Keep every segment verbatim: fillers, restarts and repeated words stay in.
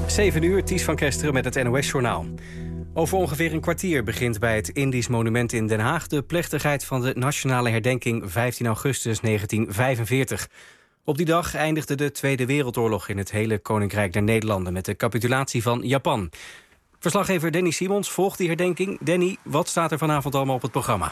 zeven uur, Ties van Kesteren met het N O S-journaal. Over ongeveer een kwartier begint bij het Indisch Monument in Den Haag de plechtigheid van de nationale herdenking vijftien augustus negentien vijfenveertig. Op die dag eindigde de Tweede Wereldoorlog in het hele Koninkrijk der Nederlanden met de capitulatie van Japan. Verslaggever Danny Simons volgt die herdenking. Danny, wat staat er vanavond allemaal op het programma?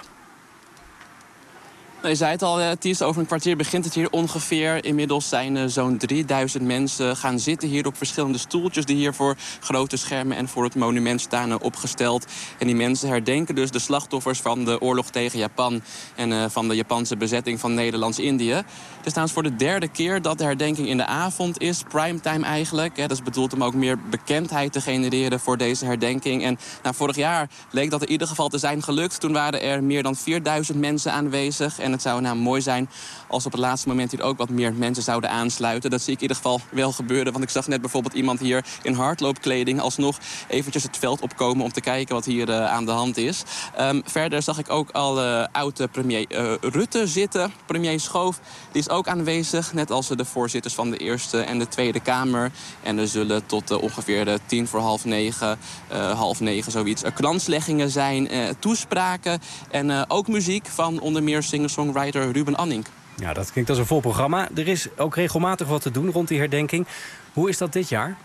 Je zei het al, Ties, over een kwartier begint het hier ongeveer. Inmiddels zijn er zo'n drieduizend mensen gaan zitten hier op verschillende stoeltjes die hier voor grote schermen en voor het monument staan opgesteld. En die mensen herdenken dus de slachtoffers van de oorlog tegen Japan en uh, van de Japanse bezetting van Nederlands-Indië. Het is trouwens voor de derde keer dat de herdenking in de avond is, primetime eigenlijk. Dat is bedoeld om ook meer bekendheid te genereren voor deze herdenking. En nou, vorig jaar leek dat in ieder geval te zijn gelukt. Toen waren er meer dan vierduizend mensen aanwezig. En het zou nou mooi zijn als op het laatste moment hier ook wat meer mensen zouden aansluiten. Dat zie ik in ieder geval wel gebeuren. Want ik zag net bijvoorbeeld iemand hier in hardloopkleding alsnog eventjes het veld opkomen om te kijken wat hier uh, aan de hand is. Um, verder zag ik ook al uh, oude premier uh, Rutte zitten. Premier Schoof, die is ook aanwezig. Net als de voorzitters van de Eerste en de Tweede Kamer. En er zullen tot uh, ongeveer uh, tien voor half negen, uh, half negen zoiets, uh, kransleggingen zijn, uh, toespraken en uh, ook muziek van onder meer singer-songwriter Ruben Anning. Ja, dat klinkt als een vol programma. Er is ook regelmatig wat te doen rond die herdenking. Hoe is dat dit jaar?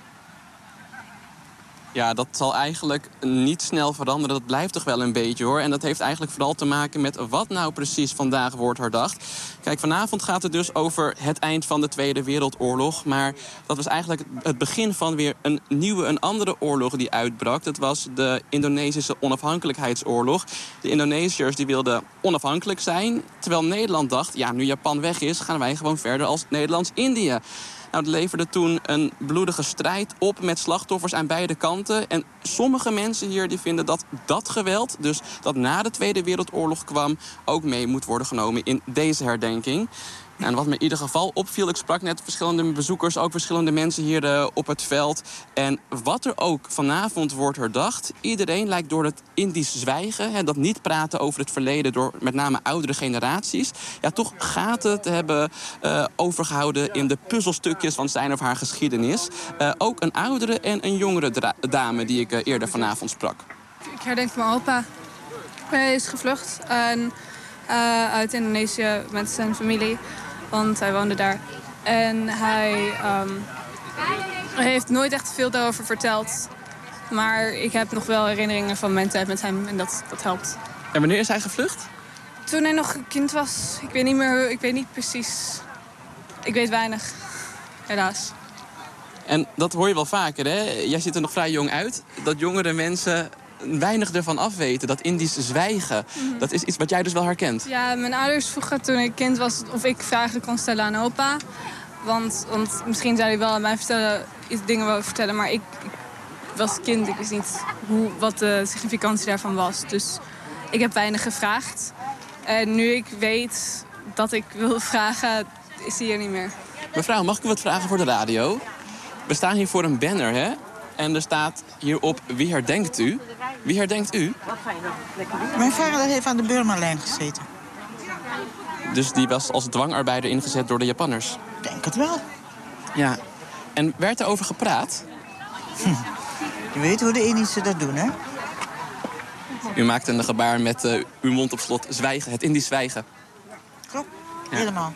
Ja, dat zal eigenlijk niet snel veranderen. Dat blijft toch wel een beetje, hoor. En dat heeft eigenlijk vooral te maken met wat nou precies vandaag wordt herdacht. Kijk, vanavond gaat het dus over het eind van de Tweede Wereldoorlog. Maar dat was eigenlijk het begin van weer een nieuwe, een andere oorlog die uitbrak. Dat was de Indonesische onafhankelijkheidsoorlog. De Indonesiërs die wilden onafhankelijk zijn. Terwijl Nederland dacht, ja, nu Japan weg is, gaan wij gewoon verder als Nederlands-Indië. Nou, het leverde toen een bloedige strijd op met slachtoffers aan beide kanten. En sommige mensen hier die vinden dat dat geweld, dus dat na de Tweede Wereldoorlog kwam, ook mee moet worden genomen in deze herdenking. En wat me in ieder geval opviel, ik sprak net verschillende bezoekers, ook verschillende mensen hier uh, op het veld. En wat er ook vanavond wordt herdacht, iedereen lijkt door het Indisch zwijgen, hè, dat niet praten over het verleden door met name oudere generaties, ja, toch gaten te hebben uh, overgehouden in de puzzelstukjes van zijn of haar geschiedenis. Uh, ook een oudere en een jongere dame die ik uh, eerder vanavond sprak. Ik herdenk mijn opa. Hij is gevlucht en, uh, uit Indonesië met zijn familie. Want hij woonde daar. En hij um, heeft nooit echt veel daarover verteld. Maar ik heb nog wel herinneringen van mijn tijd met hem en dat, dat helpt. En wanneer is hij gevlucht? Toen hij nog een kind was. Ik weet niet meer, ik weet niet precies. Ik weet weinig, helaas. En dat hoor je wel vaker, hè? Jij ziet er nog vrij jong uit. Dat jongere mensen weinig ervan afweten, dat Indisch zwijgen. Mm-hmm. Dat is iets wat jij dus wel herkent. Ja, mijn ouders vroegen toen ik kind was of ik vragen kon stellen aan opa. Want, want misschien zou hij wel aan mij vertellen, iets dingen wel vertellen, maar ik, ik was kind, ik wist niet hoe, wat de significantie daarvan was. Dus ik heb weinig gevraagd. En nu ik weet dat ik wil vragen, is hij hier niet meer. Mevrouw, mag ik u wat vragen voor de radio? We staan hier voor een banner, hè? En er staat hierop, wie herdenkt u? Wie herdenkt u? Mijn vader heeft aan de Burma-lijn gezeten. Dus die was als dwangarbeider ingezet door de Japanners? Ik denk het wel. Ja. En werd er over gepraat? Hm. Je weet hoe de Indische dat doen, hè? U maakt een gebaar met uh, uw mond op slot. Zwijgen, het Indisch zwijgen. Klopt, ja. Helemaal.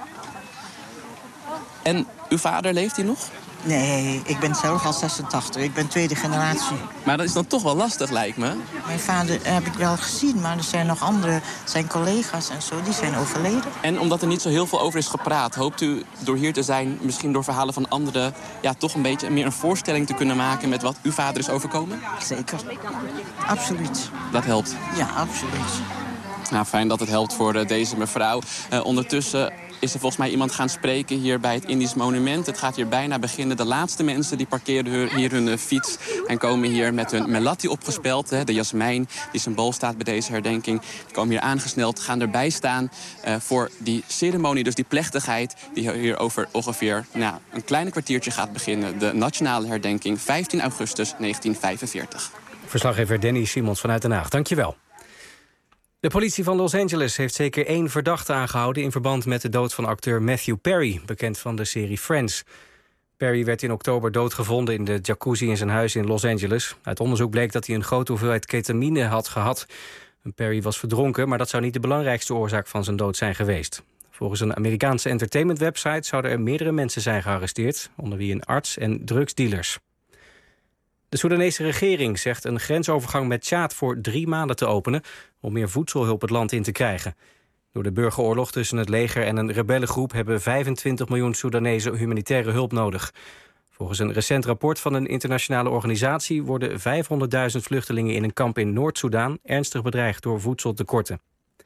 En uw vader, leeft hij nog? Nee, ik ben zelf al zesentachtig. Ik ben tweede generatie. Maar dat is dan toch wel lastig, lijkt me. Mijn vader heb ik wel gezien, maar er zijn nog andere, zijn collega's en zo, die zijn overleden. En omdat er niet zo heel veel over is gepraat, hoopt u door hier te zijn, misschien door verhalen van anderen, ja, toch een beetje meer een voorstelling te kunnen maken met wat uw vader is overkomen? Zeker. Absoluut. Dat helpt? Ja, absoluut. Nou, fijn dat het helpt voor uh, deze mevrouw. Uh, ondertussen is er volgens mij iemand gaan spreken hier bij het Indisch Monument. Het gaat hier bijna beginnen. De laatste mensen die parkeren hier hun uh, fiets en komen hier met hun melatti opgespeld. Hè, de jasmijn die symbool staat bij deze herdenking. Die komen hier aangesneld, gaan erbij staan uh, voor die ceremonie, dus die plechtigheid die hier over ongeveer nou, een kleine kwartiertje gaat beginnen. De nationale herdenking vijftien augustus negentien vijfenveertig. Verslaggever Danny Simons vanuit Den Haag. Dank je wel. De politie van Los Angeles heeft zeker één verdachte aangehouden in verband met de dood van acteur Matthew Perry, bekend van de serie Friends. Perry werd in oktober doodgevonden in de jacuzzi in zijn huis in Los Angeles. Uit onderzoek bleek dat hij een grote hoeveelheid ketamine had gehad. Perry was verdronken, maar dat zou niet de belangrijkste oorzaak van zijn dood zijn geweest. Volgens een Amerikaanse entertainmentwebsite zouden er meerdere mensen zijn gearresteerd, onder wie een arts en drugsdealers. De Soedanese regering zegt een grensovergang met Tjaad voor drie maanden te openen om meer voedselhulp het land in te krijgen. Door de burgeroorlog tussen het leger en een rebellengroep hebben vijfentwintig miljoen Soedanezen humanitaire hulp nodig. Volgens een recent rapport van een internationale organisatie worden vijfhonderdduizend vluchtelingen in een kamp in Noord-Soedan ernstig bedreigd door voedseltekorten.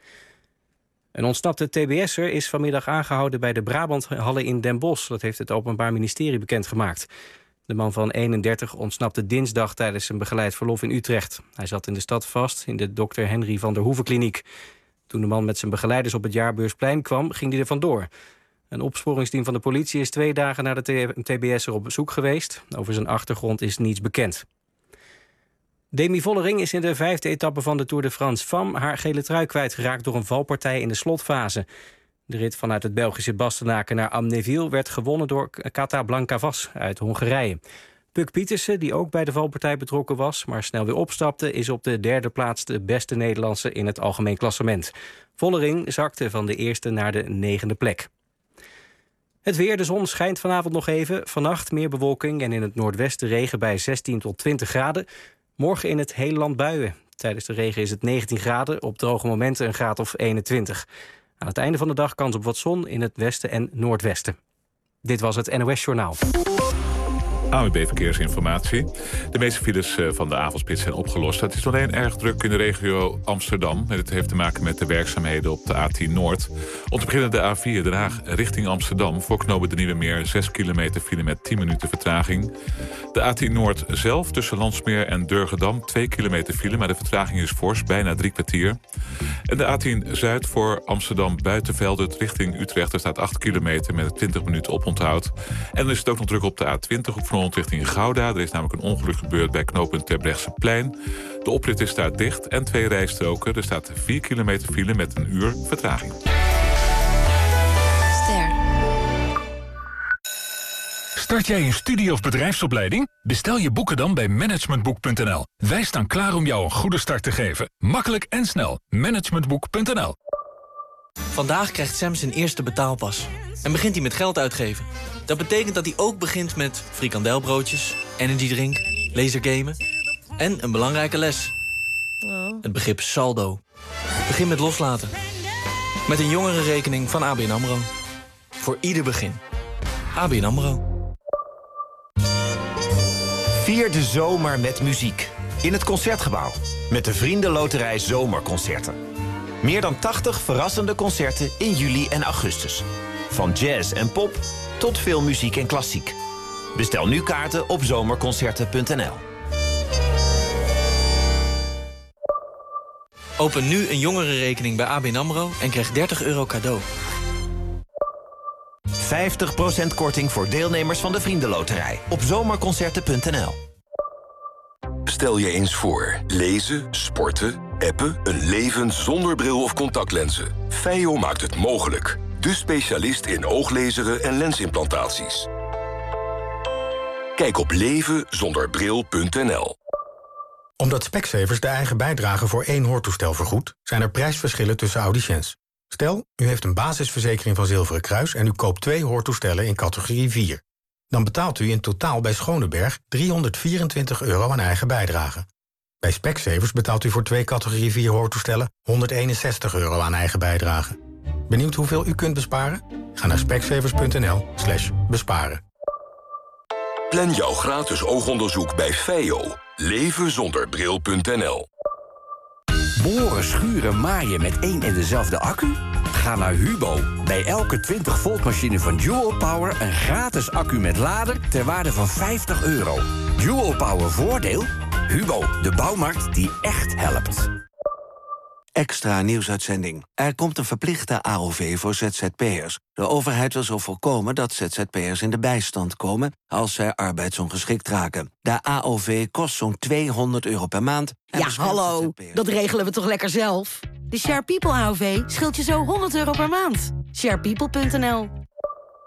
Een ontsnapte T B S'er is vanmiddag aangehouden bij de Brabanthallen in Den Bosch. Dat heeft het Openbaar Ministerie bekendgemaakt. De man van eenendertig ontsnapte dinsdag tijdens een begeleid verlof in Utrecht. Hij zat in de stad vast in de dokter Henry van der Hoeven kliniek. Toen de man met zijn begeleiders op het Jaarbeursplein kwam, ging hij er vandoor. Een opsporingsteam van de politie is twee dagen naar de T B S'er op bezoek geweest. Over zijn achtergrond is niets bekend. Demi Vollering is in de vijfde etappe van de Tour de France Femmes haar gele trui kwijtgeraakt door een valpartij in de slotfase. De rit vanuit het Belgische Bastenaken naar Amnéville werd gewonnen door Kata Blancavas uit Hongarije. Puk Pietersen, die ook bij de valpartij betrokken was, maar snel weer opstapte, is op de derde plaats de beste Nederlandse in het algemeen klassement. Vollering zakte van de eerste naar de negende plek. Het weer, de zon schijnt vanavond nog even. Vannacht meer bewolking en in het noordwesten regen bij zestien tot twintig graden. Morgen in het hele land buien. Tijdens de regen is het negentien graden, op droge momenten een graad of eenentwintig. Aan het einde van de dag kans op wat zon in het westen en noordwesten. Dit was het N O S Journaal. A W B Verkeersinformatie. De meeste files van de avondspits zijn opgelost. Het is alleen erg druk in de regio Amsterdam. Het heeft te maken met de werkzaamheden op de A tien Noord. Om te beginnen de A vier Den Haag richting Amsterdam. Voor knopen de Nieuwe Meer zes kilometer file met tien minuten vertraging. De A tien Noord zelf tussen Landsmeer en Durgedam twee kilometer file. Maar de vertraging is fors, bijna drie kwartier. En de A tien Zuid voor Amsterdam Buitenveldert richting Utrecht. Er staat acht kilometer met twintig minuten oponthoud. En dan is het ook nog druk op de A twintig op richting Gouda. Er is namelijk een ongeluk gebeurd bij knooppunt Terbrechtseplein. De oprit is daar dicht en twee rijstroken. Er staat vier kilometer file met een uur vertraging. Ster. Start jij een studie- of bedrijfsopleiding? Bestel je boeken dan bij managementboek punt n l. Wij staan klaar om jou een goede start te geven. Makkelijk en snel. managementboek punt n l. Vandaag krijgt Sam zijn eerste betaalpas. En begint hij met geld uitgeven. Dat betekent dat hij ook begint met frikandelbroodjes, energiedrink, lasergamen en een belangrijke les. Het begrip saldo. Begin met loslaten. Met een jongerenrekening van A B N AMRO. Voor ieder begin. A B N AMRO. Vier de zomer met muziek. In het Concertgebouw. Met de Vriendenloterij Zomerconcerten. Meer dan tachtig verrassende concerten in juli en augustus. Van jazz en pop tot veel muziek en klassiek. Bestel nu kaarten op zomerconcerten punt n l. Open nu een jongerenrekening bij A B N AMRO en krijg dertig euro cadeau. vijftig procent korting voor deelnemers van de Vriendenloterij op zomerconcerten punt n l. Stel je eens voor. Lezen, sporten, appen, een leven zonder bril of contactlenzen. Feio maakt het mogelijk. De specialist in ooglezeren en lensimplantaties. Kijk op leven zonder bril punt n l. Omdat Specsavers de eigen bijdrage voor één hoortoestel vergoedt, zijn er prijsverschillen tussen audiciëns. Stel, u heeft een basisverzekering van Zilveren Kruis en u koopt twee hoortoestellen in categorie vier. Dan betaalt u in totaal bij Schoneberg driehonderdvierentwintig euro aan eigen bijdrage. Bij Specsavers betaalt u voor twee categorie vier hoortoestellen honderdeenenzestig euro aan eigen bijdrage. Benieuwd hoeveel u kunt besparen? Ga naar specsavers punt n l slash besparen. Plan jouw gratis oogonderzoek bij Feio. leven zonder bril punt n l. Boren, schuren, maaien met één en dezelfde accu? Ga naar Hubo. Bij elke twintig volt machine van Dual Power een gratis accu met lader ter waarde van vijftig euro. Dual Power voordeel? Hubo, de bouwmarkt die echt helpt. Extra nieuwsuitzending. Er komt een verplichte A O V voor Z Z P'ers. De overheid wil zo voorkomen dat Z Z P'ers in de bijstand komen als zij arbeidsongeschikt raken. De A O V kost zo'n tweehonderd euro per maand. Ja, hallo, dat regelen we toch lekker zelf? De Share People A O V scheelt je zo honderd euro per maand. share people punt n l.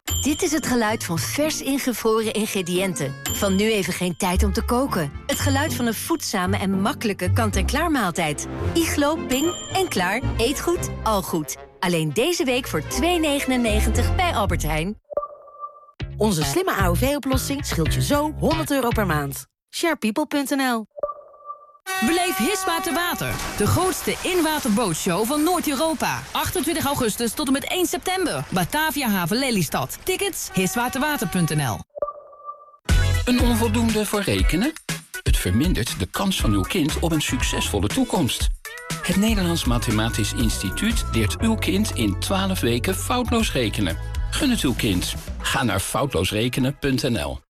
Dit is het geluid van vers ingevroren ingrediënten. Van nu even geen tijd om te koken. Het geluid van een voedzame en makkelijke kant-en-klaar maaltijd. Iglo, Ping en klaar. Eet goed, al goed. Alleen deze week voor twee negenennegentig bij Albert Heijn. Onze slimme A O V-oplossing scheelt je zo honderd euro per maand. sharepeople punt n l. Beleef Hiswater Water, de grootste inwaterbootshow van Noord-Europa. achtentwintig augustus tot en met één september. Batavia Haven Lelystad. Tickets hiswaterwater punt n l. Een onvoldoende voor rekenen? Het vermindert de kans van uw kind op een succesvolle toekomst. Het Nederlands Mathematisch Instituut leert uw kind in twaalf weken foutloos rekenen. Gun het uw kind. Ga naar foutloosrekenen punt n l.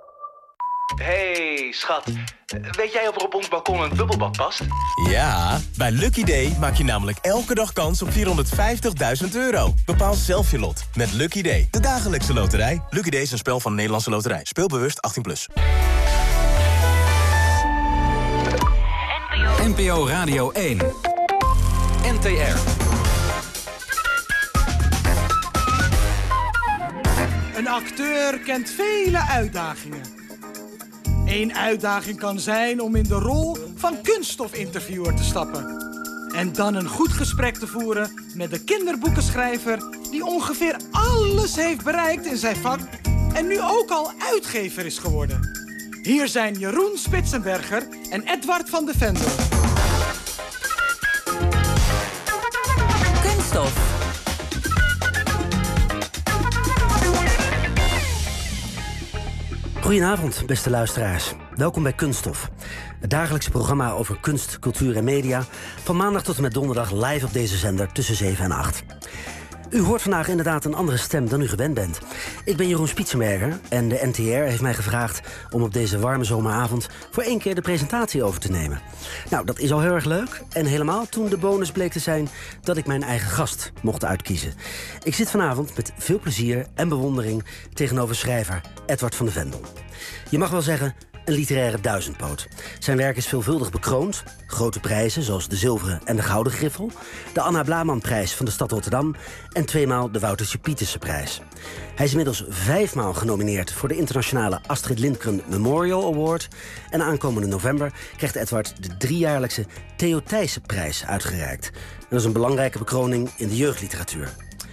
Hey, schat. Weet jij of er op ons balkon een bubbelbad past? Ja, bij Lucky Day maak je namelijk elke dag kans op vierhonderdvijftigduizend euro. Bepaal zelf je lot met Lucky Day, de dagelijkse loterij. Lucky Day is een spel van de Nederlandse Loterij. Speel bewust achttien plus. N P O Radio één. N T R. Een acteur kent vele uitdagingen. Eén uitdaging kan zijn om in de rol van kunststofinterviewer te stappen. En dan een goed gesprek te voeren met de kinderboekenschrijver die ongeveer alles heeft bereikt in zijn vak en nu ook al uitgever is geworden. Hier zijn Jeroen Spitsenberger en Edward van de Vendel. Kunststof. Goedenavond, beste luisteraars. Welkom bij Kunststof. Het dagelijkse programma over kunst, cultuur en media. Van maandag tot en met donderdag live op deze zender tussen zeven en acht. U hoort vandaag inderdaad een andere stem dan u gewend bent. Ik ben Jeroen Spitsenberger en de N T R heeft mij gevraagd om op deze warme zomeravond voor één keer de presentatie over te nemen. Nou, dat is al heel erg leuk. En helemaal toen de bonus bleek te zijn dat ik mijn eigen gast mocht uitkiezen. Ik zit vanavond met veel plezier en bewondering tegenover schrijver Edward van de Vendel. Je mag wel zeggen, een literaire duizendpoot. Zijn werk is veelvuldig bekroond. Grote prijzen, zoals de Zilveren en de Gouden Griffel, de Anna Blamanprijs van de stad Rotterdam en tweemaal de Woutertje Pietersenprijs. Hij is inmiddels vijfmaal genomineerd voor de internationale Astrid Lindgren Memorial Award. En aankomende november krijgt Edward de driejaarlijkse Theo Thijssenprijs uitgereikt. En dat is een belangrijke bekroning in de jeugdliteratuur.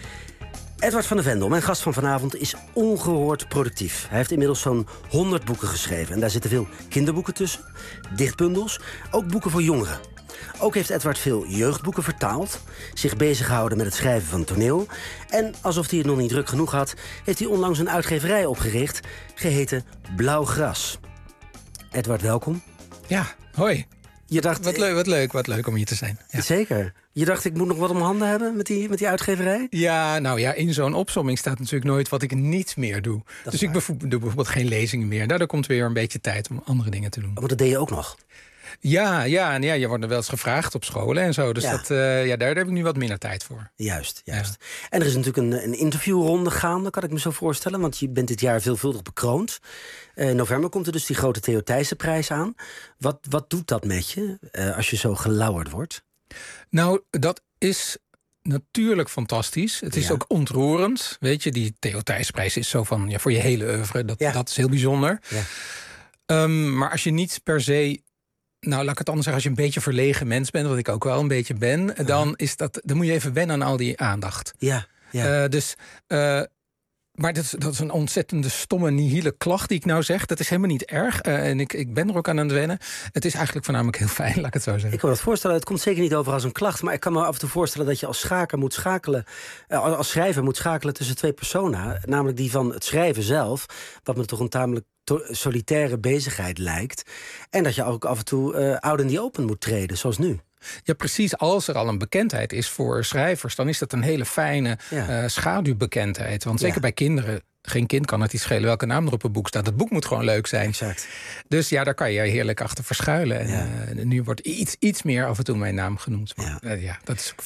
Edward van de Vendel, mijn gast van vanavond, is ongehoord productief. Hij heeft inmiddels zo'n honderd boeken geschreven. En daar zitten veel kinderboeken tussen, dichtbundels, ook boeken voor jongeren. Ook heeft Edward veel jeugdboeken vertaald, zich bezig gehouden met het schrijven van toneel. En alsof hij het nog niet druk genoeg had, heeft hij onlangs een uitgeverij opgericht, geheten Blauw Gras. Edward, welkom. Ja, hoi. Je dacht, wat, leuk, wat leuk, wat leuk om hier te zijn. Ja. Zeker. Je dacht, ik moet nog wat om handen hebben met die, met die uitgeverij? Ja, nou ja, in zo'n opsomming staat natuurlijk nooit wat ik niet meer doe. Dus ik doe bijvoorbeeld geen lezingen meer. Daardoor komt weer een beetje tijd om andere dingen te doen. Maar dat deed je ook nog? Ja, ja, en ja, je wordt er wel eens gevraagd op scholen en zo. Dus ja. Dat, uh, ja, daar heb ik nu wat minder tijd voor. Juist, juist. Ja. En er is natuurlijk een, een interviewronde gaande, kan ik me zo voorstellen. Want je bent dit jaar veelvuldig bekroond. Uh, in november komt er dus die grote Theo Thijssenprijs aan. Wat, wat doet dat met je uh, als je zo gelauwerd wordt? Nou, dat is natuurlijk fantastisch. Het is ja. ook ontroerend. Weet je, die Theo Thijssenprijs is zo van ja, voor je hele oeuvre. Dat, ja. dat is heel bijzonder. Ja. Um, maar als je niet per se... Nou, laat ik het anders zeggen. Als je een beetje verlegen mens bent, wat ik ook wel een beetje ben, uh-huh. dan, is dat, dan moet je even wennen aan al die aandacht. Ja, ja. Uh, dus, uh, maar dat is, dat is een ontzettende stomme, nihile klacht die ik nou zeg. Dat is helemaal niet erg. Uh, en ik, ik ben er ook aan aan het wennen. Het is eigenlijk voornamelijk heel fijn, laat ik het zo zeggen. Ik kan me dat voorstellen. Het komt zeker niet over als een klacht. Maar ik kan me af en toe voorstellen dat je als schaker moet schakelen, uh, als schrijver moet schakelen tussen twee personen. Namelijk die van het schrijven zelf, wat me toch een tamelijk solitaire bezigheid lijkt. En dat je ook af en toe uh, out in the open moet treden, zoals nu. Ja, precies. Als er al een bekendheid is voor schrijvers, dan is dat een hele fijne ja. uh, schaduwbekendheid. Want zeker ja. bij kinderen, geen kind kan het iets schelen welke naam er op een boek staat. Het boek moet gewoon leuk zijn. Exact. Dus ja, daar kan je heerlijk achter verschuilen. En, ja. uh, nu wordt iets, iets meer af en toe mijn naam genoemd. Maar ja, uh, ja dat is ook fijn.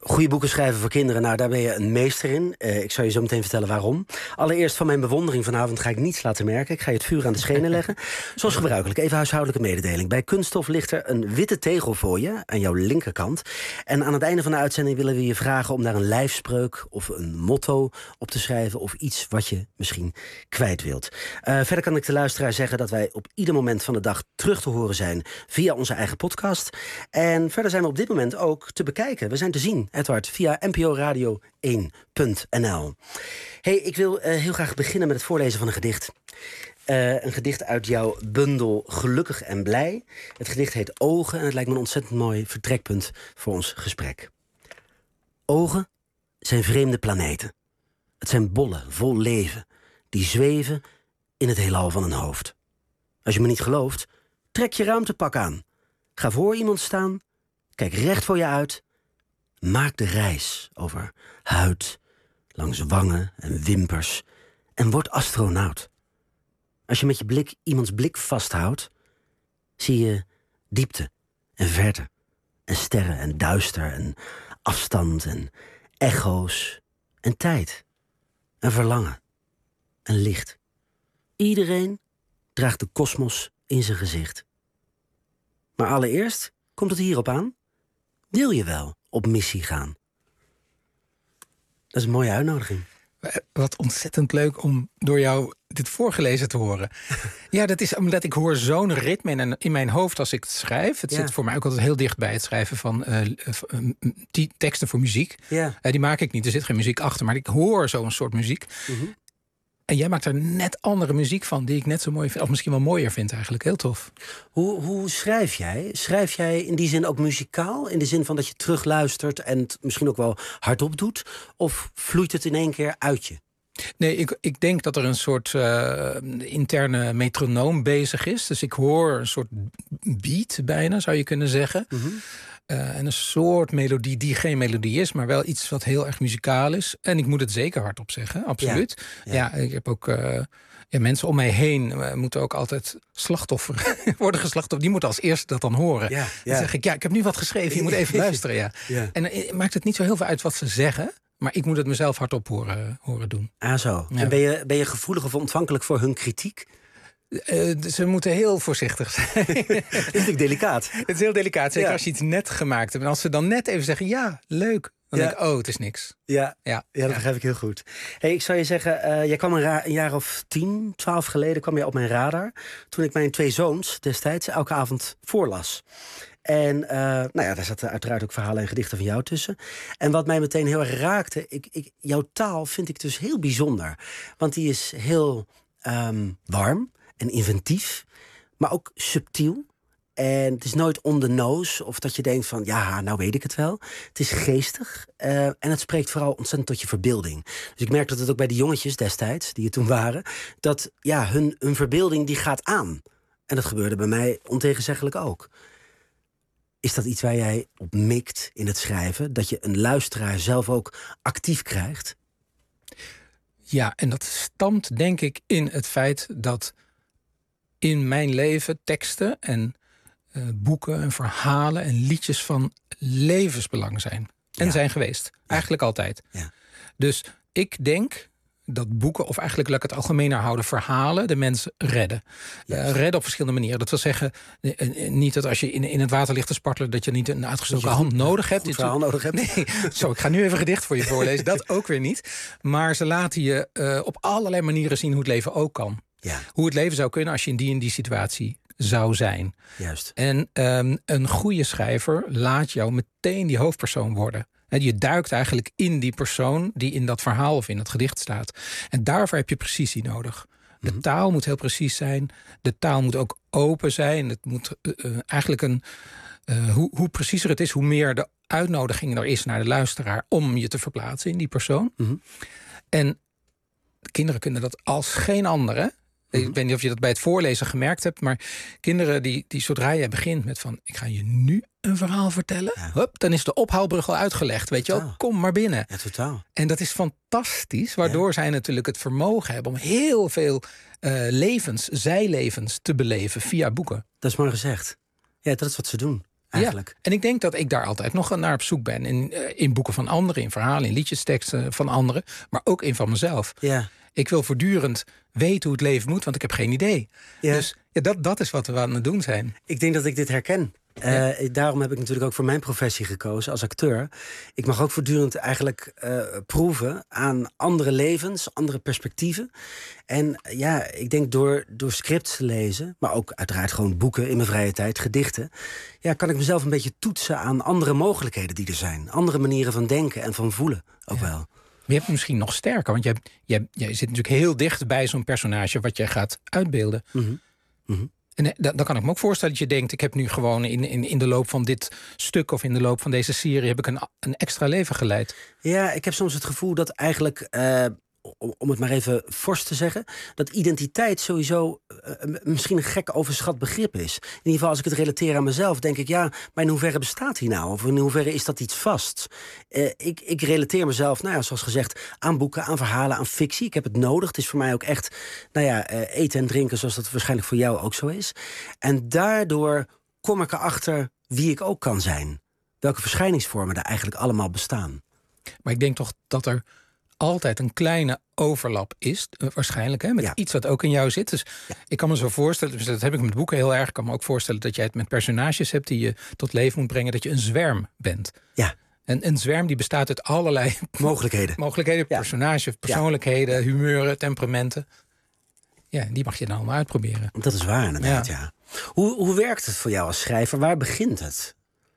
Goede boeken schrijven voor kinderen, nou, daar ben je een meester in. Uh, ik zal je zo meteen vertellen waarom. Allereerst van mijn bewondering vanavond ga ik niets laten merken. Ik ga je het vuur aan de schenen leggen. Zoals gebruikelijk, even huishoudelijke mededeling. Bij Kunststof ligt er een witte tegel voor je, aan jouw linkerkant. En aan het einde van de uitzending willen we je vragen om daar een lijfspreuk of een motto op te schrijven, of iets wat je misschien kwijt wilt. Uh, verder kan ik de luisteraar zeggen dat wij op ieder moment van de dag terug te horen zijn via onze eigen podcast. En verder zijn we op dit moment ook te bekijken. We zijn te zien, Edward, via N P O Radio één punt N L. Hey, ik wil uh, heel graag beginnen met het voorlezen van een gedicht. Uh, een gedicht uit jouw bundel Gelukkig en Blij. Het gedicht heet Ogen en het lijkt me een ontzettend mooi vertrekpunt voor ons gesprek. Ogen zijn vreemde planeten. Het zijn bollen vol leven die zweven in het heelal van een hoofd. Als je me niet gelooft, trek je ruimtepak aan. Ga voor iemand staan, kijk recht voor je uit. Maak de reis over huid, langs wangen en wimpers en word astronaut. Als je met je blik iemands blik vasthoudt, zie je diepte en verte en sterren en duister en afstand en echo's en tijd en verlangen en licht. Iedereen draagt de kosmos in zijn gezicht. Maar allereerst komt het hierop aan. Wil je wel op missie gaan? Dat is een mooie uitnodiging. Wat ontzettend leuk om door jou dit voorgelezen te horen. Ja, dat is omdat ik hoor zo'n ritme in, in mijn hoofd als ik het schrijf. Het ja. zit voor mij ook altijd heel dicht bij het schrijven van uh, uh, teksten voor muziek. Ja. Uh, die maak ik niet, er zit geen muziek achter, maar ik hoor zo'n soort muziek. Mm-hmm. En jij maakt er net andere muziek van die ik net zo mooi vind. Of misschien wel mooier vind eigenlijk. Heel tof. Hoe, hoe schrijf jij? Schrijf jij in die zin ook muzikaal? In de zin van dat je terugluistert en het misschien ook wel hardop doet? Of vloeit het in één keer uit je? Nee, ik, ik denk dat er een soort uh, interne metronoom bezig is. Dus ik hoor een soort beat bijna, zou je kunnen zeggen. Mm-hmm. Uh, en een soort melodie die geen melodie is, maar wel iets wat heel erg muzikaal is. En ik moet het zeker hardop zeggen, absoluut. Ja, ja. ja ik heb ook uh, ja, mensen om mij heen uh, moeten ook altijd slachtoffer worden geslachtofferd. Die moeten als eerste dat dan horen. Ja, ja. Dan zeg ik, ja, ik heb nu wat geschreven, je moet even luisteren. Ja. Ja. En uh, maakt het niet zo heel veel uit wat ze zeggen, maar ik moet het mezelf hardop horen, horen doen. Ah zo. Ja. En ben je, ben je gevoelig of ontvankelijk voor hun kritiek? Uh, ze moeten heel voorzichtig zijn. Het is natuurlijk delicaat. Het is heel delicaat, zeker ja. als je iets net gemaakt hebt. En als ze dan net even zeggen, ja, leuk. Dan ja. denk ik, oh, het is niks. Ja, ja. ja dat ja. begrijp ik heel goed. Hey, ik zou je zeggen, uh, jij kwam een, ra- een jaar of tien, twaalf geleden... kwam je op mijn radar. Toen ik mijn twee zoons destijds elke avond voorlas. En uh, nou ja, daar zaten uiteraard ook verhalen en gedichten van jou tussen. En wat mij meteen heel erg raakte... Ik, ik, jouw taal vind ik dus heel bijzonder. Want die is heel um, warm en inventief, maar ook subtiel. En het is nooit on the nose of dat je denkt van, ja, nou weet ik het wel. Het is geestig uh, en het spreekt vooral ontzettend tot je verbeelding. Dus ik merk dat het ook bij de jongetjes destijds, die er toen waren, dat ja, hun, hun verbeelding die gaat aan. En dat gebeurde bij mij ontegenzeggelijk ook. Is dat iets waar jij op mikt in het schrijven? Dat je een luisteraar zelf ook actief krijgt? Ja, en dat stamt denk ik in het feit dat in mijn leven teksten en uh, boeken en verhalen en liedjes van levensbelang zijn. En ja. zijn geweest. Eigenlijk ja. altijd. Ja. Dus ik denk dat boeken, of eigenlijk laat ik het algemener houden, verhalen de mens redden. Uh, redden op verschillende manieren. Dat wil zeggen, uh, niet dat als je in, in het water ligt te spartelen, dat je niet een uitgestoken hand goed, nodig hebt. Goed verhaal nodig hebt. Nee, zo, ik ga nu even gedicht voor je voorlezen. Dat ook weer niet. Maar ze laten je uh, op allerlei manieren zien hoe het leven ook kan. Ja. Hoe het leven zou kunnen als je in die en die situatie zou zijn. Juist. En um, een goede schrijver laat jou meteen die hoofdpersoon worden. Je duikt eigenlijk in die persoon die in dat verhaal of in het gedicht staat. En daarvoor heb je precisie nodig. De mm-hmm. taal moet heel precies zijn. De taal moet ook open zijn. Het moet uh, eigenlijk een... Uh, hoe, hoe preciezer het is, hoe meer de uitnodiging er is naar de luisteraar om je te verplaatsen in die persoon. Mm-hmm. En de kinderen kunnen dat als geen andere. Mm-hmm. Ik weet niet of je dat bij het voorlezen gemerkt hebt, maar kinderen die, die zodra jij begint met van, ik ga je nu een verhaal vertellen, ja. hup, dan is de ophaalbrug al uitgelegd. Weet je wel, kom maar binnen. Ja, totaal. En dat is fantastisch, waardoor ja. zij natuurlijk het vermogen hebben om heel veel uh, levens, zijlevens te beleven via boeken. Dat is mooi gezegd. Ja, dat is wat ze doen. eigenlijk. Ja, en ik denk dat ik daar altijd nog naar op zoek ben. In, uh, in boeken van anderen, in verhalen, in liedjesteksten van anderen. Maar ook in van mezelf. Ja. Ik wil voortdurend weten hoe het leven moet, want ik heb geen idee. Ja. Dus ja, dat, dat is wat we aan het doen zijn. Ik denk dat ik dit herken. Ja. Uh, daarom heb ik natuurlijk ook voor mijn professie gekozen als acteur. Ik mag ook voortdurend eigenlijk uh, proeven aan andere levens, andere perspectieven. En ja, ik denk door, door scripts te lezen, maar ook uiteraard gewoon boeken in mijn vrije tijd, gedichten, ja, kan ik mezelf een beetje toetsen aan andere mogelijkheden die er zijn. Andere manieren van denken en van voelen ook ja. wel. Maar je hebt misschien nog sterker, want je, je, je zit natuurlijk heel dicht bij zo'n personage wat je gaat uitbeelden. Mm-hmm. Mm-hmm. En dan kan ik me ook voorstellen dat je denkt, ik heb nu gewoon in, in, in de loop van dit stuk of in de loop van deze serie heb ik een, een extra leven geleid. Ja, ik heb soms het gevoel dat eigenlijk, uh, om het maar even fors te zeggen, dat identiteit sowieso uh, misschien een gek overschat begrip is. In ieder geval als ik het relateer aan mezelf, denk ik, ja, maar in hoeverre bestaat die nou? Of in hoeverre is dat iets vast? Uh, ik, ik relateer mezelf, nou ja, zoals gezegd, aan boeken, aan verhalen, aan fictie. Ik heb het nodig. Het is voor mij ook echt, nou ja, uh, eten en drinken zoals dat waarschijnlijk voor jou ook zo is. En daardoor kom ik erachter wie ik ook kan zijn. Welke verschijningsvormen er eigenlijk allemaal bestaan. Maar ik denk toch dat er altijd een kleine overlap is, uh, waarschijnlijk, hè, met ja. iets wat ook in jou zit. Dus ja. ik kan me zo voorstellen, dus dat heb ik met boeken heel erg, ik kan me ook voorstellen dat jij het met personages hebt die je tot leven moet brengen, dat je een zwerm bent. Ja. En een zwerm die bestaat uit allerlei mogelijkheden. mogelijkheden, ja. personages, persoonlijkheden, ja. humeuren, temperamenten. Ja, die mag je dan allemaal uitproberen. Dat is waar, inderdaad, ja. ja. Hoe, hoe werkt het voor jou als schrijver? Waar begint het?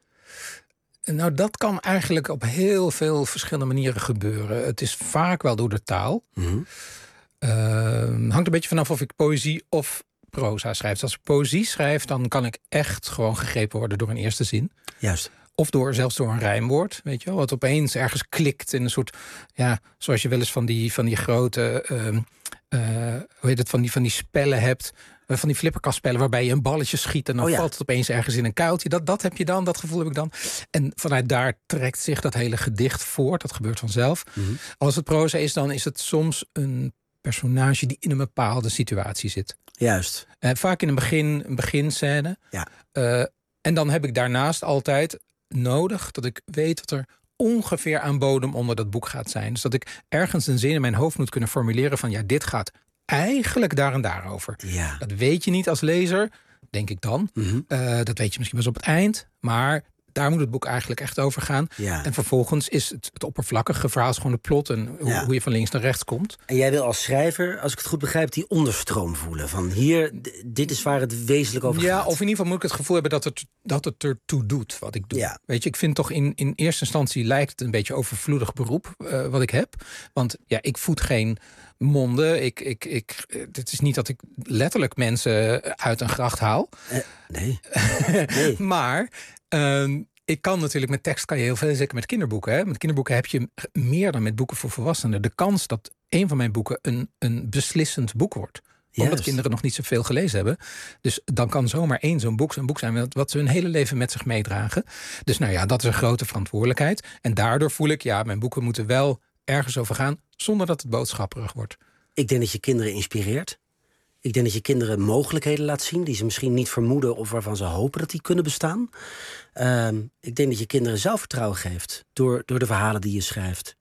Nou, dat kan eigenlijk op heel veel verschillende manieren gebeuren. Het is vaak wel door de taal. Mm-hmm. Uh, hangt een beetje vanaf of ik poëzie of proza schrijf. Dus als ik poëzie schrijf, dan kan ik echt gewoon gegrepen worden door een eerste zin. Juist. Of door, zelfs door een rijmwoord, weet je wel. Wat opeens ergens klikt in een soort, ja, zoals je wel eens van die, van die grote, uh, uh, hoe heet het, van die, van die spellen hebt. Van die flipperkastspellen waarbij je een balletje schiet en dan oh ja. valt het opeens ergens in een kuiltje. Dat, dat heb je dan, dat gevoel heb ik dan. En vanuit daar trekt zich dat hele gedicht voort. Dat gebeurt vanzelf. Mm-hmm. Als het proza is, dan is het soms een personage die in een bepaalde situatie zit. Juist. Uh, vaak in een begin, een beginscène. Ja. Uh, en dan heb ik daarnaast altijd nodig dat ik weet dat er ongeveer aan bodem onder dat boek gaat zijn. Dus dat ik ergens een zin in mijn hoofd moet kunnen formuleren van ja, dit gaat eigenlijk daar en daarover. Ja. Dat weet je niet als lezer, denk ik dan. Mm-hmm. Uh, dat weet je misschien pas op het eind. Maar daar moet het boek eigenlijk echt over gaan. Ja. En vervolgens is het, het oppervlakkige verhaal is gewoon de plot en hoe, ja. hoe je van links naar rechts komt. En jij wil als schrijver, als ik het goed begrijp, die onderstroom voelen. Van hier, d- dit is waar het wezenlijk over ja, gaat. Ja, of in ieder geval moet ik het gevoel hebben dat het, dat het ertoe doet wat ik doe. Ja. Weet je, ik vind toch in, in eerste instantie lijkt het een beetje overvloedig beroep uh, wat ik heb. Want ja, ik voed geen monden. Ik, ik, ik, het is niet dat ik letterlijk mensen uit een gracht haal. Uh, nee. nee. Maar Uh, ik kan natuurlijk met tekst kan je heel veel, zeker met kinderboeken. Hè? Met kinderboeken heb je meer dan met boeken voor volwassenen. De kans dat een van mijn boeken een, een beslissend boek wordt. Omdat Juist. kinderen nog niet zoveel gelezen hebben. Dus dan kan zomaar één zo'n boek zo'n boek zijn wat ze hun hele leven met zich meedragen. Dus nou ja, dat is een grote verantwoordelijkheid. En daardoor voel ik, ja, mijn boeken moeten wel ergens over gaan zonder dat het boodschapperig wordt. Ik denk dat je kinderen inspireert. Ik denk dat je kinderen mogelijkheden laat zien die ze misschien niet vermoeden of waarvan ze hopen dat die kunnen bestaan. Uh, ik denk dat je kinderen zelfvertrouwen geeft door, door de verhalen die je schrijft.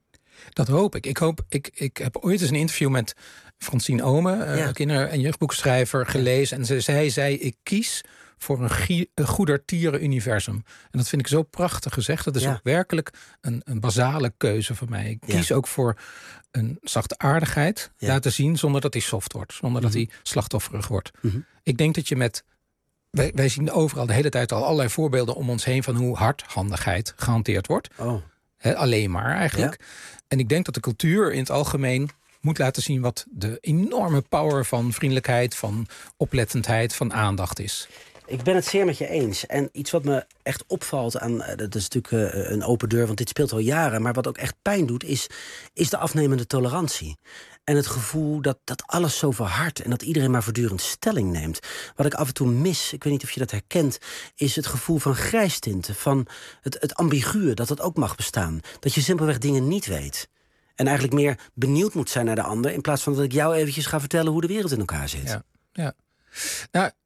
Dat hoop ik. Ik, hoop, ik, ik heb ooit eens een interview met Francine Omen, uh, Ja. kinder- en jeugdboekschrijver, gelezen. En ze, zij zei, ik kies voor een, gie- een goedertieren-universum. En dat vind ik zo prachtig gezegd. Dat is Ja. ook werkelijk een, een basale keuze voor mij. Ik Ja. kies ook voor een zachtaardigheid Ja. laten zien zonder dat hij soft wordt. Zonder Mhm. dat hij slachtofferig wordt. Mhm. Ik denk dat je met... Wij, wij zien overal de hele tijd al allerlei voorbeelden om ons heen van hoe hardhandigheid gehanteerd wordt. Oh. He, alleen maar eigenlijk. En ik denk dat de cultuur in het algemeen moet laten zien wat de enorme power van vriendelijkheid, van oplettendheid, van aandacht is. Ik ben het zeer met je eens. En iets wat me echt opvalt aan, uh, dat is natuurlijk uh, een open deur, want dit speelt al jaren, maar wat ook echt pijn doet, is, is de afnemende tolerantie. En het gevoel dat, dat alles zo verhardt en dat iedereen maar voortdurend stelling neemt. Wat ik af en toe mis, ik weet niet of je dat herkent, is het gevoel van grijstinten, van het, het ambiguë, dat dat ook mag bestaan. Dat je simpelweg dingen niet weet. En eigenlijk meer benieuwd moet zijn naar de ander, in plaats van dat ik jou eventjes ga vertellen hoe de wereld in elkaar zit. Ja, ja. Nou,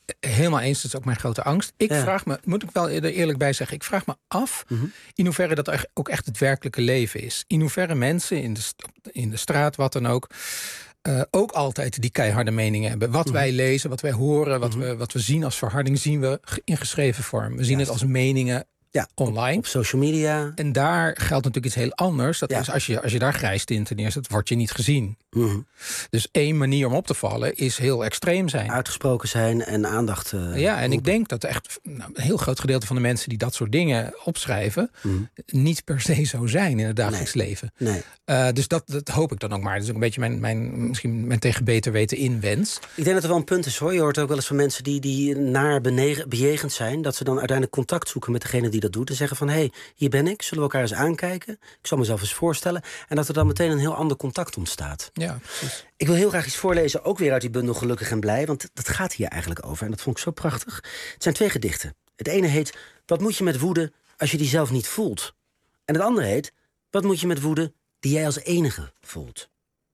Helemaal eens, dat is ook mijn grote angst. Ik Ja. vraag me, moet ik wel er eerlijk bij zeggen... ik vraag me af Mm-hmm. in hoeverre dat echt- ook echt het werkelijke leven is. In hoeverre mensen in de, st- in de straat, wat dan ook... Uh, ook altijd die keiharde meningen hebben. Wat Mm-hmm. wij lezen, wat wij horen, wat, we, wat we zien als verharding... zien we ge- in geschreven vorm. We zien Juist. het als meningen Ja, online. Op social media. En daar geldt natuurlijk iets heel anders. Dat Ja. is als je, als je daar grijs tinten neerzet, word je niet gezien. Mm-hmm. Dus één manier om op te vallen is heel extreem zijn. Uitgesproken zijn en aandacht. Uh, ja, en ik denk dat echt nou, een heel groot gedeelte van de mensen die dat soort dingen opschrijven, Mm-hmm. niet per se zo zijn in het dagelijks Nee. leven. Nee. Uh, dus dat, dat hoop ik dan ook maar. Dat is ook een beetje mijn, mijn, misschien mijn tegen beter weten inwens. Ik denk dat er wel een punt is, hoor. Je hoort ook wel eens van mensen die, die naar benegen, bejegend zijn, dat ze dan uiteindelijk contact zoeken met degene die dat doet en zeggen van, hé, hey, hier ben ik, zullen we elkaar eens aankijken? Ik zal mezelf eens voorstellen. En dat er dan meteen een heel ander contact ontstaat. Ja, precies. Ik wil heel graag iets voorlezen, ook weer uit die bundel Gelukkig en Blij, want dat gaat hier eigenlijk over. En dat vond ik zo prachtig. Het zijn twee gedichten. Het ene heet, wat moet je met woede als je die zelf niet voelt? En het andere heet, wat moet je met woede die jij als enige voelt?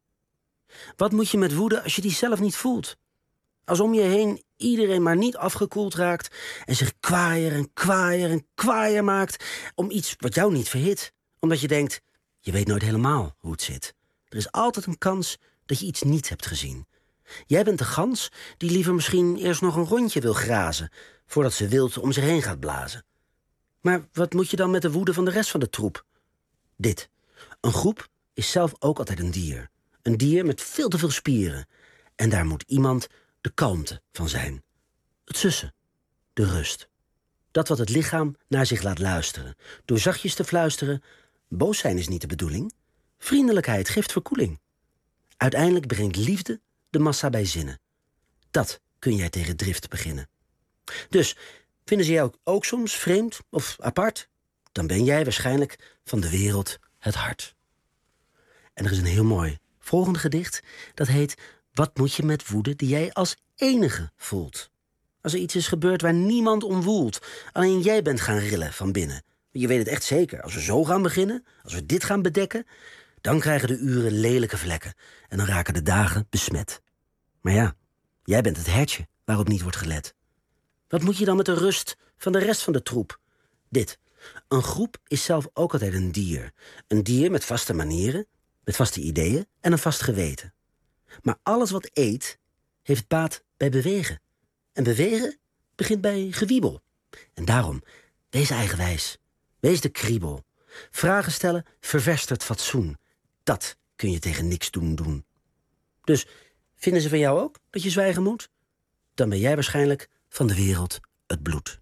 Wat moet je met woede als je die zelf niet voelt? Als om je heen iedereen maar niet afgekoeld raakt en zich kwaaier en kwaaier en kwaaier maakt om iets wat jou niet verhit. Omdat je denkt, je weet nooit helemaal hoe het zit. Er is altijd een kans dat je iets niet hebt gezien. Jij bent de gans die liever misschien eerst nog een rondje wil grazen voordat ze wild om zich heen gaat blazen. Maar wat moet je dan met de woede van de rest van de troep? Dit. Een groep is zelf ook altijd een dier. Een dier met veel te veel spieren. En daar moet iemand de kalmte van zijn. Het sussen. De rust. Dat wat het lichaam naar zich laat luisteren. Door zachtjes te fluisteren. Boos zijn is niet de bedoeling. Vriendelijkheid geeft verkoeling. Uiteindelijk brengt liefde de massa bij zinnen. Dat kun jij tegen drift beginnen. Dus, vinden ze jou ook, ook soms vreemd of apart? Dan ben jij waarschijnlijk van de wereld het hart. En er is een heel mooi volgende gedicht. Dat heet, wat moet je met woede die jij als enige voelt? Als er iets is gebeurd waar niemand om woelt. Alleen jij bent gaan rillen van binnen. Je weet het echt zeker. Als we zo gaan beginnen, als we dit gaan bedekken, dan krijgen de uren lelijke vlekken. En dan raken de dagen besmet. Maar ja, jij bent het hertje waarop niet wordt gelet. Wat moet je dan met de rust van de rest van de troep? Dit. Een groep is zelf ook altijd een dier. Een dier met vaste manieren, met vaste ideeën en een vast geweten. Maar alles wat eet, heeft baat bij bewegen. En bewegen begint bij gewiebel. En daarom, wees eigenwijs. Wees de kriebel. Vragen stellen ververstert fatsoen. Dat kun je tegen niks doen doen. Dus, vinden ze van jou ook dat je zwijgen moet? Dan ben jij waarschijnlijk van de wereld het bloed.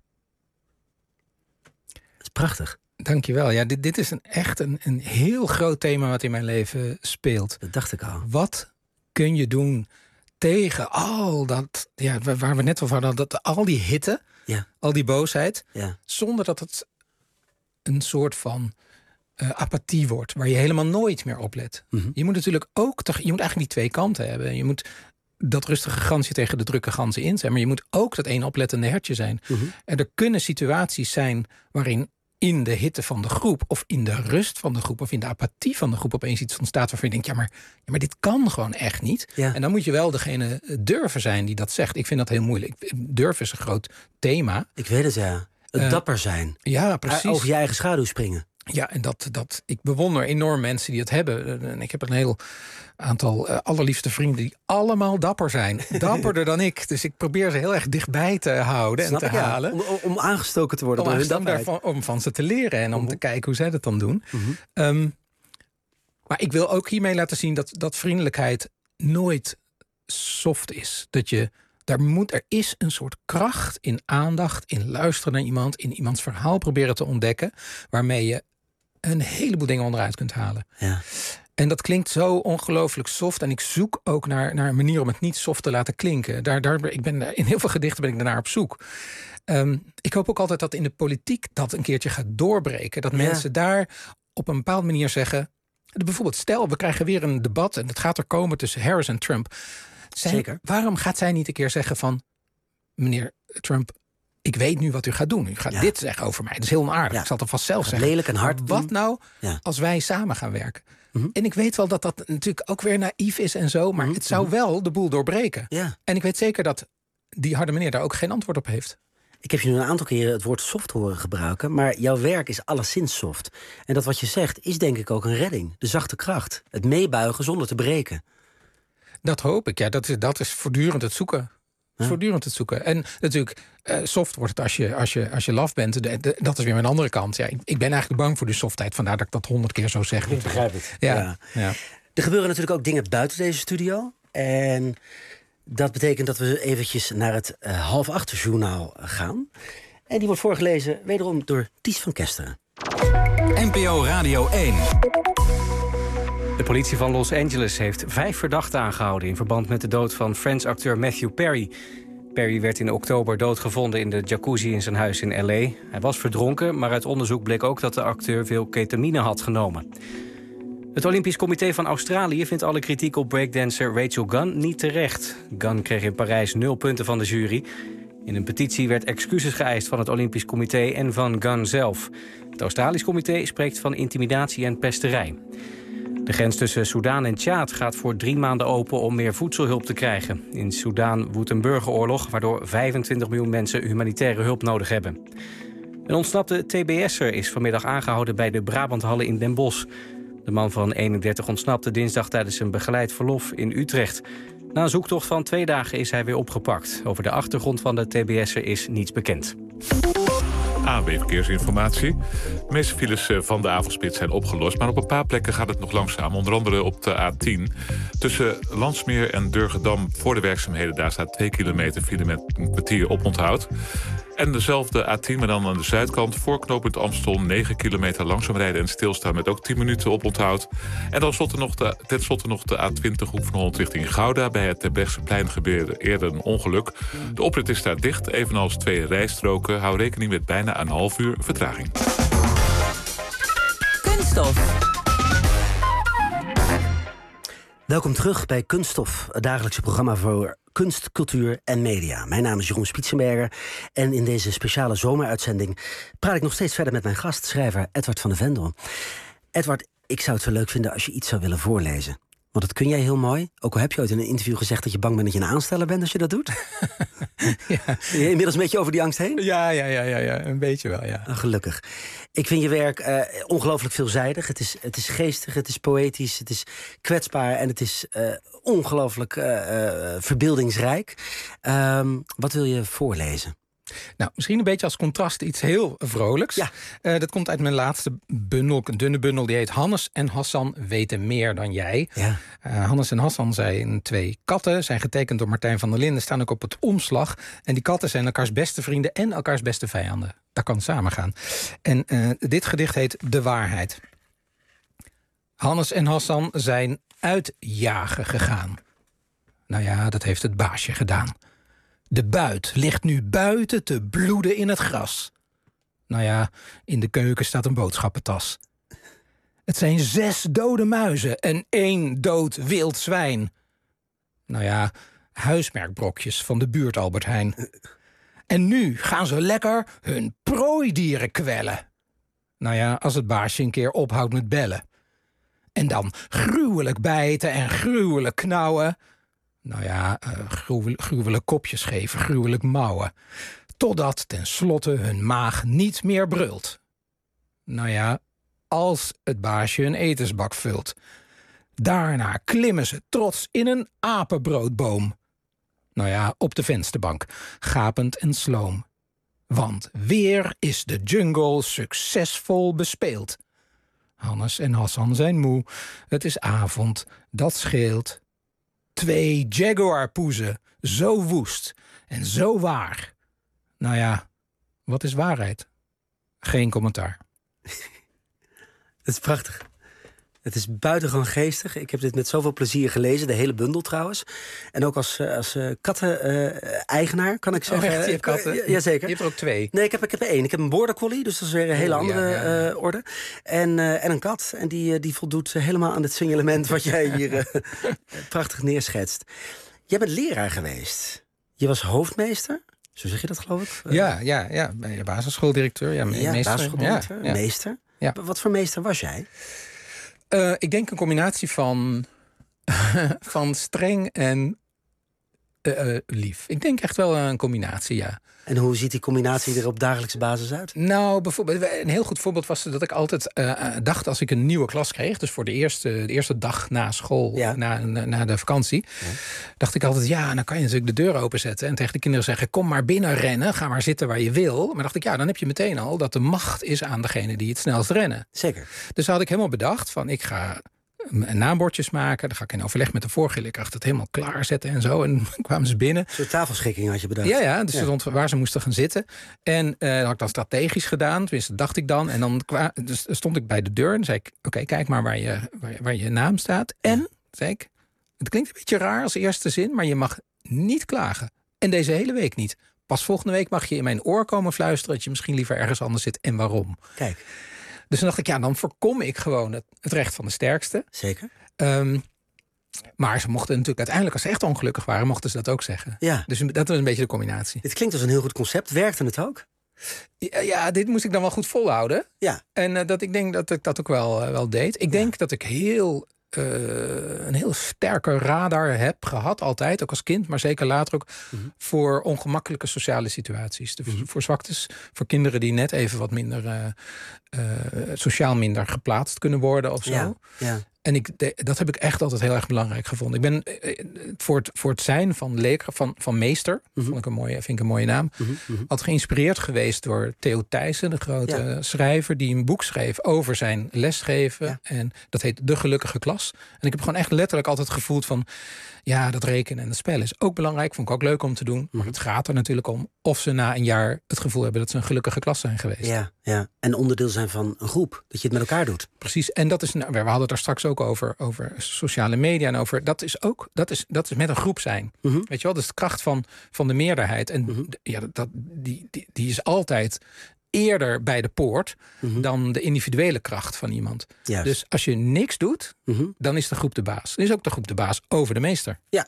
Dat is prachtig. Dankjewel. Ja, dit, dit is een, echt een, een heel groot thema wat in mijn leven speelt. Dat dacht ik al. Wat kun je doen tegen al dat, ja, waar we net over hadden, dat al die hitte, ja. al die boosheid, ja. zonder dat het een soort van uh, apathie wordt, waar je helemaal nooit meer oplet. Mm-hmm. Je moet natuurlijk ook, toch, je moet eigenlijk die twee kanten hebben. Je moet dat rustige gansje tegen de drukke ganzen in zijn, maar je moet ook dat ene oplettende hertje zijn. Mm-hmm. En er kunnen situaties zijn waarin in de hitte van de groep, of in de rust van de groep, of in de apathie van de groep opeens iets ontstaat waarvan je denkt, ja, maar, ja, maar dit kan gewoon echt niet. Ja. En dan moet je wel degene durven zijn die dat zegt. Ik vind dat heel moeilijk. Durf is een groot thema. Ik weet het, ja. Het uh, dapper zijn. Ja, precies. Over je eigen schaduw springen. Ja, en dat, dat, ik bewonder enorm mensen die het hebben. En ik heb een heel aantal uh, allerliefste vrienden die allemaal dapper zijn. Dapperder dan ik. Dus ik probeer ze heel erg dichtbij te houden Snap en te ik, halen. Ja. Om, om aangestoken te worden om, door hun om, daarvan, om van ze te leren en om mm-hmm. te kijken hoe zij dat dan doen. Mm-hmm. Um, maar ik wil ook hiermee laten zien dat, dat vriendelijkheid nooit soft is. Dat je... Daar moet, er is een soort kracht in aandacht, in luisteren naar iemand, in iemands verhaal proberen te ontdekken, waarmee je een heleboel dingen onderuit kunt halen. Ja. En dat klinkt zo ongelooflijk soft. En ik zoek ook naar, naar een manier om het niet soft te laten klinken. Daar, daar, ik ben, in heel veel gedichten ben ik daarnaar op zoek. Um, ik hoop ook altijd dat in de politiek dat een keertje gaat doorbreken. Dat ja. mensen daar op een bepaalde manier zeggen, bijvoorbeeld stel, we krijgen weer een debat en het gaat er komen tussen Harris en Trump. Zij, Zeker. Waarom gaat zij niet een keer zeggen van, meneer Trump, ik weet nu wat u gaat doen. U gaat ja. dit zeggen over mij. Dat is heel onaardig. Ja. Ik zal het vast zelf zeggen. Lelijk en hard. Wat nou ja. als wij samen gaan werken? Mm-hmm. En ik weet wel dat dat natuurlijk ook weer naïef is en zo, maar mm-hmm. het zou wel de boel doorbreken. Ja. En ik weet zeker dat die harde meneer daar ook geen antwoord op heeft. Ik heb je nu een aantal keren het woord soft horen gebruiken, maar jouw werk is alleszins soft. En dat wat je zegt is denk ik ook een redding. De zachte kracht. Het meebuigen zonder te breken. Dat hoop ik, ja. Dat is, dat is voortdurend het zoeken. Ja. Voortdurend het zoeken. En natuurlijk, uh, soft wordt het als je, als je, als je laf bent. De, de, dat is weer mijn andere kant. Ja, ik, ik ben eigenlijk bang voor de softheid. Vandaar dat ik dat honderd keer zo zeg. Ik begrijp het. Ja. Ja. Ja. Er gebeuren natuurlijk ook dingen buiten deze studio. En dat betekent dat we eventjes naar het uh, half acht journaal gaan. En die wordt voorgelezen wederom door Ties van Kesteren. N P O Radio één. De politie van Los Angeles heeft vijf verdachten aangehouden in verband met de dood van Friends-acteur Matthew Perry. Perry werd in oktober doodgevonden in de jacuzzi in zijn huis in L A. Hij was verdronken, maar uit onderzoek bleek ook dat de acteur veel ketamine had genomen. Het Olympisch Comité van Australië vindt alle kritiek op breakdancer Rachel Gunn niet terecht. Gunn kreeg in Parijs nul punten van de jury. In een petitie werd excuses geëist van het Olympisch Comité en van Gunn zelf. Het Australisch Comité spreekt van intimidatie en pesterij. De grens tussen Soedan en Tjaad gaat voor drie maanden open om meer voedselhulp te krijgen. In Soedan woedt een burgeroorlog waardoor vijfentwintig miljoen mensen humanitaire hulp nodig hebben. Een ontsnapte T B S'er is vanmiddag aangehouden bij de Brabanthallen in Den Bosch. De man van eenendertig ontsnapte dinsdag tijdens een begeleid verlof in Utrecht. Na een zoektocht van twee dagen is hij weer opgepakt. Over de achtergrond van de T B S'er is niets bekend. A N W Verkeersinformatie. De meeste files van de avondspits zijn opgelost, maar op een paar plekken gaat het nog langzaam. Onder andere op de A tien. Tussen Landsmeer en Durgedam voor de werkzaamheden. Daar staat twee kilometer file met een kwartier oponthoud. En dezelfde A tien, maar dan aan de zuidkant. Voor knooppunt Amstel negen kilometer langzaam rijden en stilstaan met ook tien minuten oponthoud. En dan slotte nog de, tenslotte nog de A twintig Hoek van Holland richting Gouda. Bij het Terbrechtseplein gebeurde eerder een ongeluk. De oprit is daar dicht, evenals twee rijstroken. Hou rekening met bijna een half uur vertraging. Kunststof. Welkom terug bij Kunststof, het dagelijkse programma voor kunst, cultuur en media. Mijn naam is Jeroen Spitsenberger en in deze speciale zomeruitzending praat ik nog steeds verder met mijn gast, schrijver Edward van de Vendel. Edward, ik zou het zo leuk vinden als je iets zou willen voorlezen. Want dat kun jij heel mooi. Ook al heb je ooit in een interview gezegd dat je bang bent dat je een aansteller bent als je dat doet. Ja. Ben je inmiddels een beetje over die angst heen? Ja, ja, ja, ja, ja. Een beetje wel, ja. Gelukkig. Ik vind je werk uh, ongelooflijk veelzijdig. Het is, het is geestig, het is poëtisch, het is kwetsbaar en het is uh, ongelooflijk uh, uh, verbeeldingsrijk. Um, wat wil je voorlezen? Nou, misschien een beetje als contrast iets heel vrolijks. Ja. Uh, dat komt uit mijn laatste bundel, een dunne bundel. Die heet Hannes en Hassan weten meer dan jij. Ja. Uh, Hannes en Hassan zijn twee katten. Zijn getekend door Martijn van der Linden. Staan ook op het omslag. En die katten zijn elkaars beste vrienden en elkaars beste vijanden. Dat kan samengaan. En uh, dit gedicht heet De Waarheid. Hannes en Hassan zijn uitjagen gegaan. Nou ja, dat heeft het baasje gedaan. De buit ligt nu buiten te bloeden in het gras. Nou ja, in de keuken staat een boodschappentas. Het zijn zes dode muizen en één dood wild zwijn. Nou ja, huismerkbrokjes van de buurt Albert Heijn. En nu gaan ze lekker hun prooidieren kwellen. Nou ja, als het baasje een keer ophoudt met bellen. En dan gruwelijk bijten en gruwelijk knauwen. Nou ja, uh, gruwelijk, gruwelijk kopjes geven, gruwelijk mouwen. Totdat tenslotte hun maag niet meer brult. Nou ja, als het baasje een etensbak vult. Daarna klimmen ze trots in een apenbroodboom. Nou ja, op de vensterbank, gapend en sloom. Want weer is de jungle succesvol bespeeld. Hannes en Hassan zijn moe, het is avond, dat scheelt. Twee jaguarpoezen, zo woest en zo waar. Nou ja, wat is waarheid? Geen commentaar. Het is prachtig. Het is buitengewoon geestig. Ik heb dit met zoveel plezier gelezen, de hele bundel trouwens. En ook als, als uh, katten-eigenaar, uh, kan ik zeggen. Oh, echt? Je hebt katten? Uh, Jazeker. Je hebt er ook twee? Nee, ik heb, ik heb er één. Ik heb een border collie, dus dat is weer een hele oh, andere ja, ja, ja. Uh, orde. En, uh, en een kat. En die, uh, die voldoet helemaal aan het signalement wat jij hier uh, prachtig neerschetst. Jij bent leraar geweest. Je was hoofdmeester. Zo zeg je dat, geloof ik? Uh, ja, ja, ja. Basisschooldirecteur. Ja, ja meester. basisschooldirecteur. Ja, ja. Meester. Ja. Wat voor meester was jij? Uh, ik denk een combinatie van, van streng en uh, lief. Ik denk echt wel een combinatie, ja. En hoe ziet die combinatie er op dagelijkse basis uit? Nou, bijvoorbeeld, een heel goed voorbeeld was dat ik altijd uh, dacht als ik een nieuwe klas kreeg, dus voor de eerste, de eerste dag na school, ja. na, na, na de vakantie, ja. dacht ik altijd, ja, dan kan je natuurlijk de deur openzetten en tegen de kinderen zeggen, kom maar binnen rennen, ga maar zitten waar je wil. Maar dacht ik, ja, dan heb je meteen al dat de macht is aan degene die het snelst rennen. Zeker. Dus had ik helemaal bedacht van, ik ga naambordjes maken. Dan ga ik in overleg met de voorgeleerkracht het helemaal klaarzetten en zo. En kwamen ze binnen. Een soort tafelschikking had je bedacht. Ja, ja, dus ja. Stond waar ze moesten gaan zitten. En uh, dat had ik dan strategisch gedaan. Tenminste, dacht ik dan. En dan kwa- dus stond ik bij de deur en zei ik, oké, okay, kijk maar waar je, waar, waar je naam staat. En, ja. zei ik, het klinkt een beetje raar als eerste zin, maar je mag niet klagen. En deze hele week niet. Pas volgende week mag je in mijn oor komen fluisteren dat je misschien liever ergens anders zit en waarom. Kijk. Dus dan dacht ik, ja, dan voorkom ik gewoon het, het recht van de sterkste. Zeker. Um, maar ze mochten natuurlijk uiteindelijk, als ze echt ongelukkig waren, mochten ze dat ook zeggen. Ja. Dus dat was een beetje de combinatie. Dit klinkt als een heel goed concept. Werkte het ook? Ja, ja dit moest ik dan wel goed volhouden. Ja. En uh, dat ik denk dat ik dat ook wel, uh, wel deed. Ik ja. denk dat ik heel... Uh, een heel sterke radar heb gehad, altijd, ook als kind, maar zeker later ook, mm-hmm. voor ongemakkelijke sociale situaties. De, mm-hmm. Voor zwaktes, voor kinderen die net even wat minder uh, uh, sociaal minder geplaatst kunnen worden of zo. Ja, ja. En ik, de, dat heb ik echt altijd heel erg belangrijk gevonden. Ik ben uh, voor, het, voor het zijn van leerkracht, van, van meester, mm-hmm. vond ik een mooie, vind ik een mooie naam, mm-hmm. altijd geïnspireerd geweest door Theo Thijssen, de grote ja. schrijver, die een boek schreef over zijn lesgeven. Ja. En dat heet De Gelukkige Klas. En ik heb gewoon echt letterlijk altijd gevoeld van, ja, dat rekenen en het spel is ook belangrijk. Vond ik ook leuk om te doen. Maar mm-hmm. het gaat er natuurlijk om of ze na een jaar het gevoel hebben dat ze een gelukkige klas zijn geweest. Ja, ja. En onderdeel zijn van een groep. Dat je het met elkaar doet. Precies. En dat is, nou, we hadden het daar straks ook over, over sociale media en over, dat is ook, dat is, dat is met een groep zijn. Mm-hmm. Weet je wel, dat is de kracht van, van de meerderheid. En mm-hmm. ja, dat, die, die, die is altijd eerder bij de poort mm-hmm. dan de individuele kracht van iemand. Juist. Dus als je niks doet, mm-hmm. dan is de groep de baas. Dan is ook de groep de baas over de meester. Ja.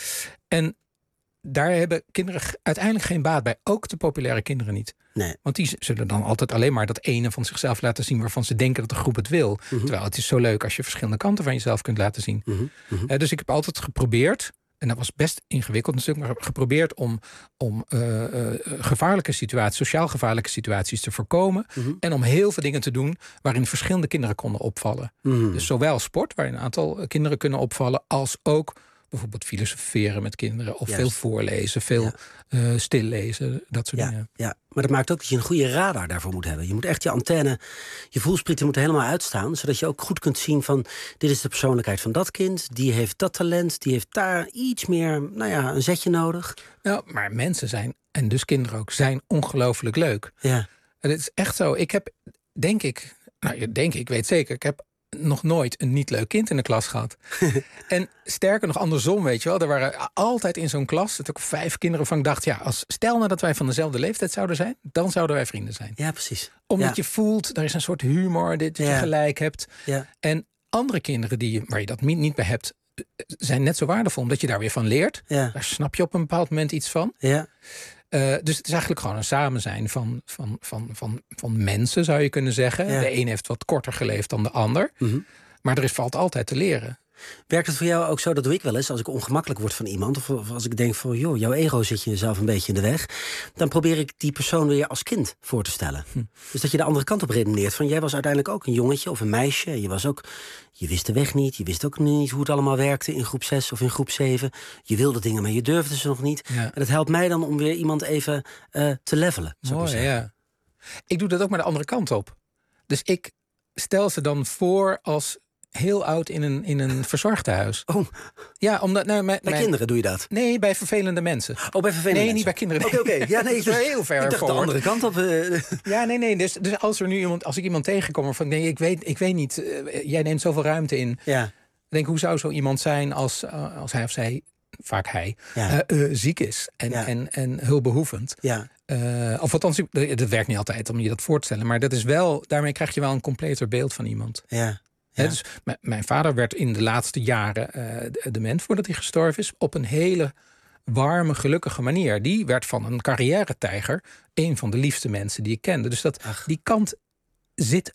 En daar hebben kinderen uiteindelijk geen baat bij. Ook de populaire kinderen niet. Nee. Want die zullen dan altijd alleen maar dat ene van zichzelf laten zien waarvan ze denken dat de groep het wil. Mm-hmm. Terwijl het is zo leuk als je verschillende kanten van jezelf kunt laten zien. Mm-hmm. Mm-hmm. Uh, dus ik heb altijd geprobeerd, en dat was best ingewikkeld natuurlijk, maar geprobeerd om, om uh, uh, gevaarlijke situaties, sociaal gevaarlijke situaties te voorkomen. Mm-hmm. En om heel veel dingen te doen waarin verschillende kinderen konden opvallen. Mm-hmm. Dus zowel sport, waarin een aantal kinderen kunnen opvallen, als ook bijvoorbeeld filosoferen met kinderen. Of Juist. veel voorlezen, veel ja. uh, stillezen, dat soort ja, dingen. Ja, maar dat maakt ook dat je een goede radar daarvoor moet hebben. Je moet echt je antenne, je voelsprieten moeten helemaal uitstaan. Zodat je ook goed kunt zien van, dit is de persoonlijkheid van dat kind. Die heeft dat talent, die heeft daar iets meer, nou ja, een zetje nodig. Nou, maar mensen zijn, en dus kinderen ook, zijn ongelooflijk leuk. Ja. En het is echt zo. Ik heb, denk ik, nou, denk ik, ik weet zeker, ik heb nog nooit een niet leuk kind in de klas gehad. En sterker nog andersom, weet je wel. Er waren altijd in zo'n klas ook vijf kinderen van ik dacht, ja, als stel nou dat wij van dezelfde leeftijd zouden zijn, dan zouden wij vrienden zijn. Ja, precies. Omdat ja. je voelt, er is een soort humor, dat je ja. gelijk hebt. Ja. En andere kinderen die, waar je dat niet bij hebt, zijn net zo waardevol, omdat je daar weer van leert. Ja. Daar snap je op een bepaald moment iets van. Ja. Uh, dus het is eigenlijk gewoon een samenzijn van, van, van, van, van mensen, zou je kunnen zeggen. Ja. De een heeft wat korter geleefd dan de ander. Mm-hmm. Maar er is valt altijd te leren. Werkt het voor jou ook zo, dat doe ik wel eens, als ik ongemakkelijk word van iemand, of, of als ik denk van, joh, jouw ego zit je jezelf een beetje in de weg, dan probeer ik die persoon weer als kind voor te stellen. Hm. Dus dat je de andere kant op redeneert. Van, jij was uiteindelijk ook een jongetje of een meisje. Je was ook, je wist de weg niet. Je wist ook niet hoe het allemaal werkte in groep zes of in groep zeven. Je wilde dingen, maar je durfde ze nog niet. Ja. En dat helpt mij dan om weer iemand even uh, te levelen. Mooi, ja. Ik doe dat ook maar de andere kant op. Dus ik stel ze dan voor als heel oud in een, in een verzorgtehuis. Oh. Ja, omdat, nou, mijn, bij mijn, kinderen doe je dat? Nee, bij vervelende mensen. Oh, bij vervelende nee, mensen? niet bij kinderen. Oké, okay, oké. Okay. Ja, nee, dat is heel ver ik dacht forward. de andere kant op. Uh. Ja, nee, nee. Dus, dus als er nu iemand, als ik iemand tegenkom waarvan ik denk, ik weet, ik weet niet, uh, jij neemt zoveel ruimte in. Ja. Denk, hoe zou zo iemand zijn als, uh, als hij of zij, vaak hij, ja. uh, uh, ziek is en, ja. en, en hulpbehoevend. Ja. Uh, of althans, dat werkt niet altijd om je dat voor te stellen. Maar dat is wel, daarmee krijg je wel een completer beeld van iemand. Ja. Ja. Ja. He, dus m- mijn vader werd in de laatste jaren uh, dement voordat hij gestorven is. Op een hele warme, gelukkige manier. Die werd van een carrière-tijger een van de liefste mensen die ik kende. Dus dat, die kant zit ook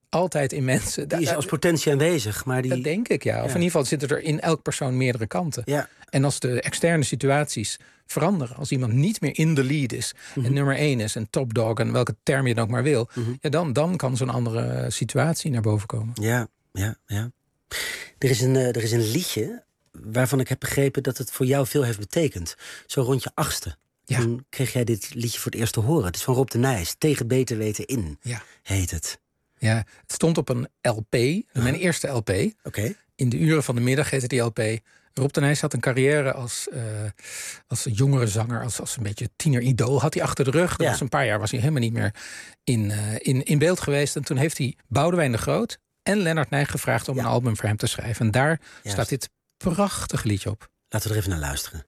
altijd in mensen. Die is als potentie aanwezig, maar die... Dat denk ik, ja. Of ja. in ieder geval zitten er in elk persoon meerdere kanten. Ja. En als de externe situaties veranderen, als iemand niet meer in de lead is, mm-hmm. en nummer één is, en topdog, en welke term je dan ook maar wil, mm-hmm. ja, dan, dan kan zo'n andere situatie naar boven komen. Ja, ja, ja. Er is een, uh, er is een liedje waarvan ik heb begrepen dat het voor jou veel heeft betekend. Zo rond je achtste. Ja. Toen kreeg jij dit liedje voor het eerst te horen. Het is van Rob de Nijs. Tegen beter weten in, ja. heet het. Ja, het stond op een L P. Uh-huh. Mijn eerste L P. Okay. In de uren van de middag heette die L P. Rob de Nijs had een carrière als, uh, als jongere zanger, als, als een beetje tiener-idool. Had hij achter de rug. Dat ja. was een paar jaar was hij helemaal niet meer in, uh, in, in beeld geweest. En toen heeft hij Boudewijn de Groot en Lennart Nijg gevraagd om ja. een album voor hem te schrijven. En daar Juist. staat dit prachtige liedje op. Laten we er even naar luisteren.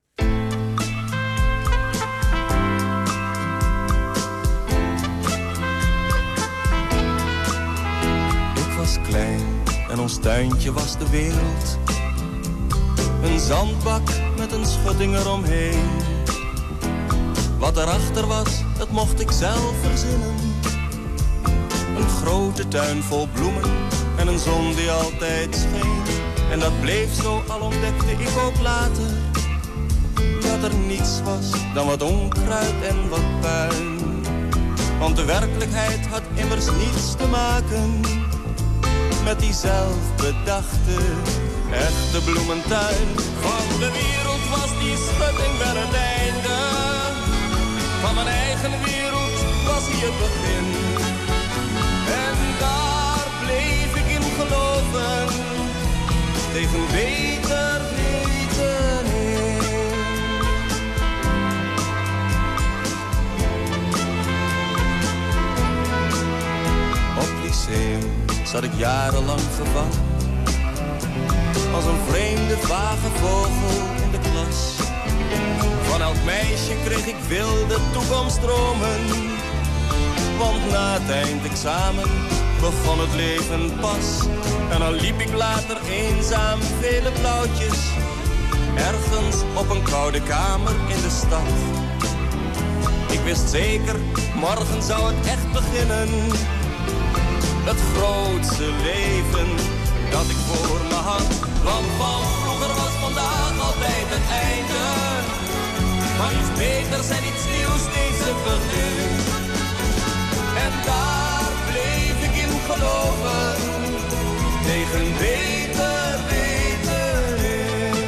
Ik was klein en ons tuintje was de wereld. Een zandbak met een schutting eromheen. Wat erachter was, dat mocht ik zelf verzinnen. Een grote tuin vol bloemen en een zon die altijd scheen. En dat bleef zo, al ontdekte ik ook later dat er niets was dan wat onkruid en wat puin. Want de werkelijkheid had immers niets te maken met die zelfbedachte echte bloementuin. Van de wereld was die schutting wel het einde. Van mijn eigen wereld was hij het begin. En daar bleef ik in geloven, tegen beter weten in. Op lyceum zat ik jarenlang gevangen, als een vreemde vage vogel in de klas. Van elk meisje kreeg ik wilde toekomstdromen, want na het eindexamen begon het leven pas. En dan liep ik later eenzaam vele blauwtjes, ergens op een koude kamer in de stad. Ik wist zeker, morgen zou het echt beginnen, het grootste leven dat ik voor me had. Want van vroeger was vandaag altijd het einde, maar iets beters en iets nieuws steeds het begin. En daar bleef ik in geloven, tegen beter weten in.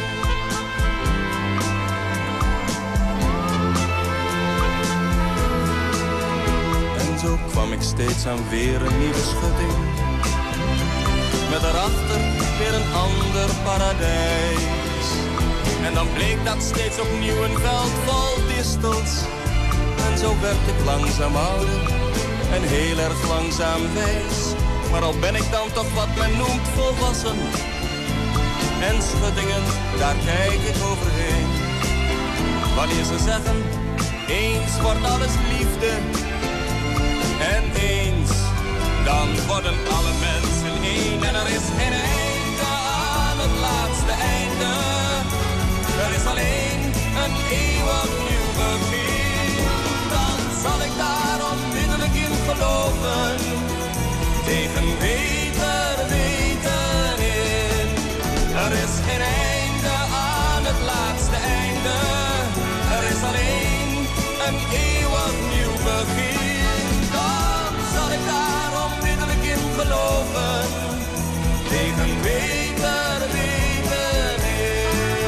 En zo kwam ik steeds aan weer een nieuwe schutting, met daarachter weer een ander paradijs. En dan bleek dat steeds opnieuw een veld vol distels. En zo werd ik langzaam ouder en heel erg langzaam wijs. Maar al ben ik dan toch wat men noemt volwassen, en schuttingen, daar kijk ik overheen. Wanneer ze zeggen, eens wordt alles liefde, en eens, dan worden alle mensen één. En er is geen einde aan het laatste einde. Er is alleen een eeuwig nieuw begin. Dan zal ik daar onmiddellijk in geloven, tegen beter weten in. Er is geen einde aan het laatste einde. Er is alleen een eeuwig nieuw begin. Dan zal ik daar onmiddellijk in geloven, tegen beter weten in.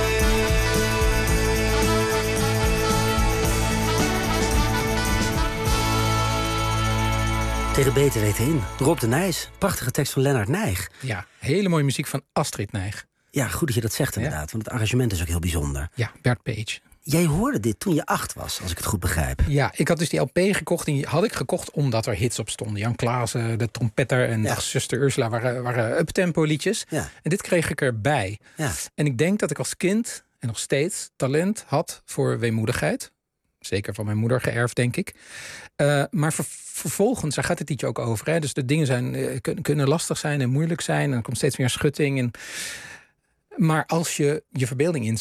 Tegen beter weten in. Rob de Nijs. Prachtige tekst van Lennart Nijg. Ja, hele mooie muziek van Astrid Nijg. Ja, goed dat je dat zegt inderdaad. Ja. Want het arrangement is ook heel bijzonder. Ja, Bert Page. Jij hoorde dit toen je acht was, als ik het goed begrijp. Ja, ik had dus die L P gekocht. Die had ik gekocht omdat er hits op stonden. Jan Klaassen, de trompetter en ja. zuster Ursula waren, waren uptempo liedjes. Ja. En dit kreeg ik erbij. Ja. En ik denk dat ik als kind, en nog steeds, talent had voor weemoedigheid. Zeker van mijn moeder geërfd, denk ik. Uh, maar ver, vervolgens, daar gaat het liedje ook over. Hè? Dus de dingen zijn, uh, kun, kunnen lastig zijn en moeilijk zijn. En er komt steeds meer schutting. En... Maar als je je verbeelding inzet,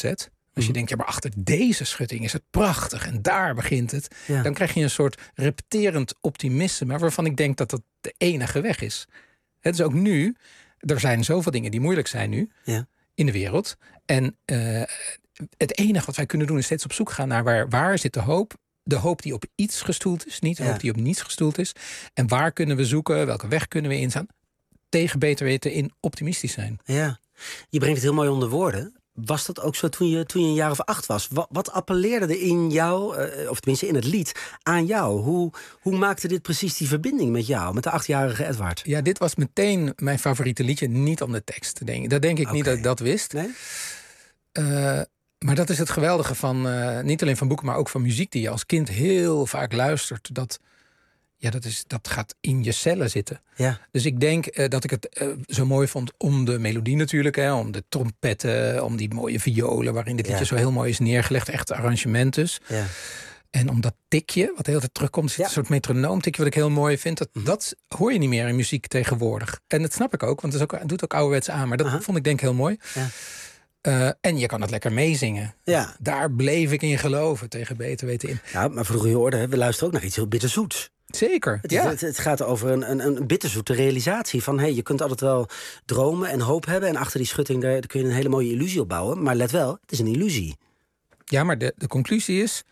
Als je denkt, ja, maar achter deze schutting is het prachtig en daar begint het. Ja. Dan krijg je een soort repeterend optimisme, waarvan ik denk dat dat de enige weg is. Het is ook nu, er zijn zoveel dingen die moeilijk zijn nu ja. in de wereld. En uh, het enige wat wij kunnen doen is steeds op zoek gaan naar waar, waar zit de hoop. De hoop die op iets gestoeld is, niet de ja. hoop die op niets gestoeld is. En waar kunnen we zoeken, welke weg kunnen we instaan. Tegen beter weten in optimistisch zijn. Ja, je brengt het heel mooi onder woorden. Was dat ook zo toen je, toen je een jaar of acht was? Wat, wat appelleerde er in jou, uh, of tenminste in het lied, aan jou? Hoe, hoe maakte dit precies die verbinding met jou, met de achtjarige Edward? Ja, dit was meteen mijn favoriete liedje, niet om de tekst. Denk, dat denk ik okay. niet dat ik dat wist. Nee? Uh, maar dat is het geweldige van, uh, niet alleen van boeken, maar ook van muziek die je als kind heel vaak luistert. Dat, ja, dat, is, dat gaat in je cellen zitten. Ja. Dus ik denk uh, dat ik het uh, zo mooi vond om de melodie natuurlijk, hè, om de trompetten, om die mooie violen waarin dit liedje ja. zo heel mooi is neergelegd, echt arrangement dus. Ja. En om dat tikje, wat de hele tijd terugkomt, zit ja. een soort metronoomtikje wat ik heel mooi vind. Dat, mm-hmm. dat hoor je niet meer in muziek tegenwoordig. En dat snap ik ook, want het, is ook, het doet ook ouderwets aan. Maar dat uh-huh. vond ik denk heel mooi. Ja. Uh, en je kan het lekker meezingen. Ja. Daar bleef ik in geloven, tegen beter weten in. Ja, maar voor de goede orde, we luisteren ook naar iets heel bitterzoets. Zeker, het, ja. het, het gaat over een, een, een bitterzoete realisatie. Van, hey, je kunt altijd wel dromen en hoop hebben. En achter die schutting daar kun je een hele mooie illusie op bouwen. Maar let wel, het is een illusie. Ja, maar de, de conclusie is,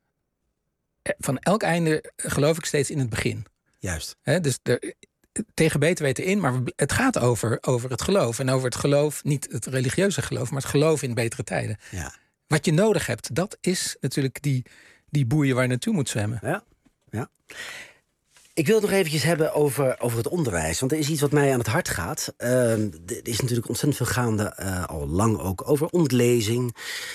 van elk einde geloof ik steeds in het begin. Juist. He, dus er, tegen beter weten in, maar het gaat over, over het geloof. En over het geloof, niet het religieuze geloof, maar het geloof in betere tijden. Ja. Wat je nodig hebt, dat is natuurlijk die, die boeien waar je naartoe moet zwemmen. Ja, ja. Ik wil het nog eventjes hebben over, over het onderwijs. Want er is iets wat mij aan het hart gaat. Uh, er is natuurlijk ontzettend veel gaande, uh, al lang ook, over ontlezing.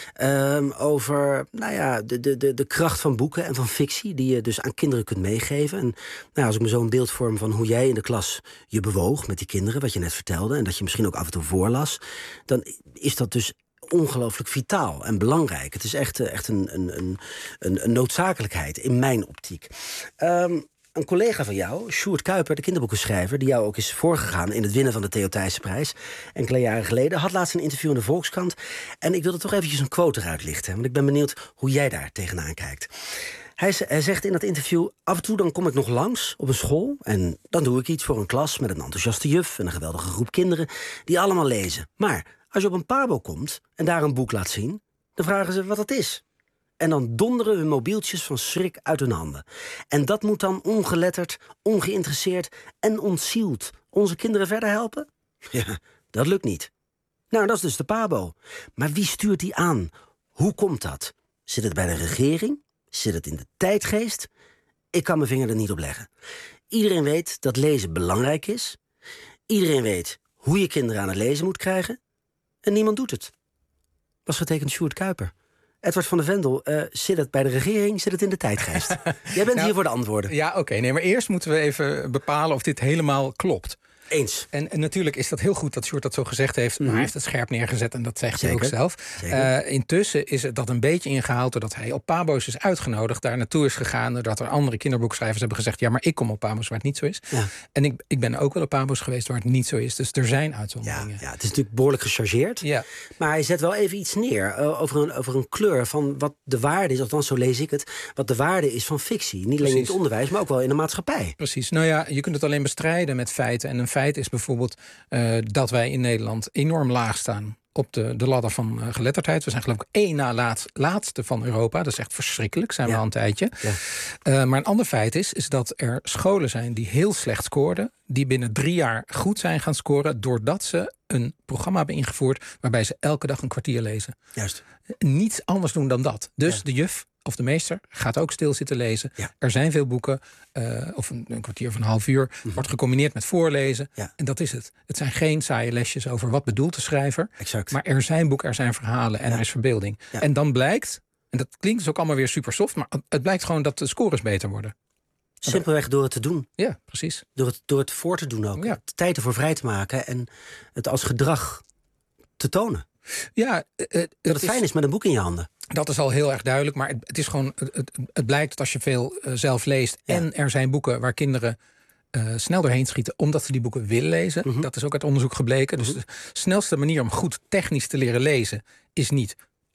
Uh, over nou ja, de, de, de, de kracht van boeken en van fictie, die je dus aan kinderen kunt meegeven. En nou, als ik me zo een beeld vorm van hoe jij in de klas je bewoog met die kinderen, wat je net vertelde, en dat je misschien ook af en toe voorlas, dan is dat dus ongelooflijk vitaal en belangrijk. Het is echt, echt een, een, een, een noodzakelijkheid in mijn optiek. Um, Een collega van jou, Sjoerd Kuiper, de kinderboekenschrijver, die jou ook is voorgegaan in het winnen van de Theo Thijssenprijs enkele jaren geleden, had laatst een interview in de Volkskrant. En ik wilde toch eventjes een quote eruit lichten, want ik ben benieuwd hoe jij daar tegenaan kijkt. Hij, hij zegt in dat interview, af en toe dan kom ik nog langs op een school en dan doe ik iets voor een klas met een enthousiaste juf en een geweldige groep kinderen die allemaal lezen. Maar als je op een pabo komt en daar een boek laat zien, dan vragen ze wat dat is. En dan donderen hun mobieltjes van schrik uit hun handen. En dat moet dan ongeletterd, ongeïnteresseerd en ontzield onze kinderen verder helpen? Ja, dat lukt niet. Nou, dat is dus de pabo. Maar wie stuurt die aan? Hoe komt dat? Zit het bij de regering? Zit het in de tijdgeest? Ik kan mijn vinger er niet op leggen. Iedereen weet dat lezen belangrijk is. Iedereen weet hoe je kinderen aan het lezen moet krijgen. En niemand doet het. Was getekend Sjoerd Kuiper. Edward van der Vendel, uh, zit het bij de regering, zit het in de tijdgeest? Jij bent nou, hier voor de antwoorden. Ja, oké. Okay, nee, maar eerst moeten we even bepalen of dit helemaal klopt. Eens. En, en natuurlijk is dat heel goed dat Sjoerd dat zo gezegd heeft. Mm-hmm. Maar hij heeft het scherp neergezet en dat zegt hij ook zelf. Uh, intussen is het dat een beetje ingehaald doordat hij op pabo's is uitgenodigd. Daar naartoe is gegaan. Doordat er andere kinderboekschrijvers hebben gezegd, ja, maar ik kom op pabo's waar het niet zo is. Ja. En ik, ik ben ook wel op pabo's geweest waar het niet zo is. Dus er zijn uitzonderingen. Ja, ja, het is natuurlijk behoorlijk gechargeerd. Ja. Maar hij zet wel even iets neer uh, over, een, over een kleur van wat de waarde is. Althans, zo lees ik het. Wat de waarde is van fictie. Niet alleen in het onderwijs, maar ook wel in de maatschappij. Precies. Nou ja, je kunt het alleen bestrijden met feiten. En een feit is bijvoorbeeld Uh, dat wij in Nederland enorm laag staan op de, de ladder van uh, geletterdheid. We zijn geloof ik één na laatst, laatste van Europa. Dat is echt verschrikkelijk, zijn ja. we al een tijdje. Ja. Uh, maar een ander feit is, is dat er scholen zijn die heel slecht scoorden, die binnen drie jaar goed zijn gaan scoren, doordat ze een programma hebben ingevoerd waarbij ze elke dag een kwartier lezen. Juist. Niets anders doen dan dat. Dus ja. de juf of de meester gaat ook stil zitten lezen. Ja. Er zijn veel boeken, uh, of een, een kwartier of een half uur, mm-hmm. wordt gecombineerd met voorlezen. Ja. En dat is het. Het zijn geen saaie lesjes over wat bedoelt de schrijver. Exact. Maar er zijn boeken, er zijn verhalen en ja. er is verbeelding. Ja. En dan blijkt, en dat klinkt dus ook allemaal weer super soft, maar het blijkt gewoon dat de scores beter worden. Simpelweg door het te doen. Ja, precies. Door het, door het voor te doen ook. Ja. Tijd ervoor vrij te maken en het als gedrag te tonen. Ja, uh, dat het, het fijn is, is met een boek in je handen. Dat is al heel erg duidelijk, maar het, het is gewoon. Het, het, het blijkt dat als je veel uh, zelf leest. Ja. En er zijn boeken waar kinderen uh, snel doorheen schieten omdat ze die boeken willen lezen. Mm-hmm. Dat is ook uit onderzoek gebleken. Mm-hmm. Dus de snelste manier om goed technisch te leren lezen is niet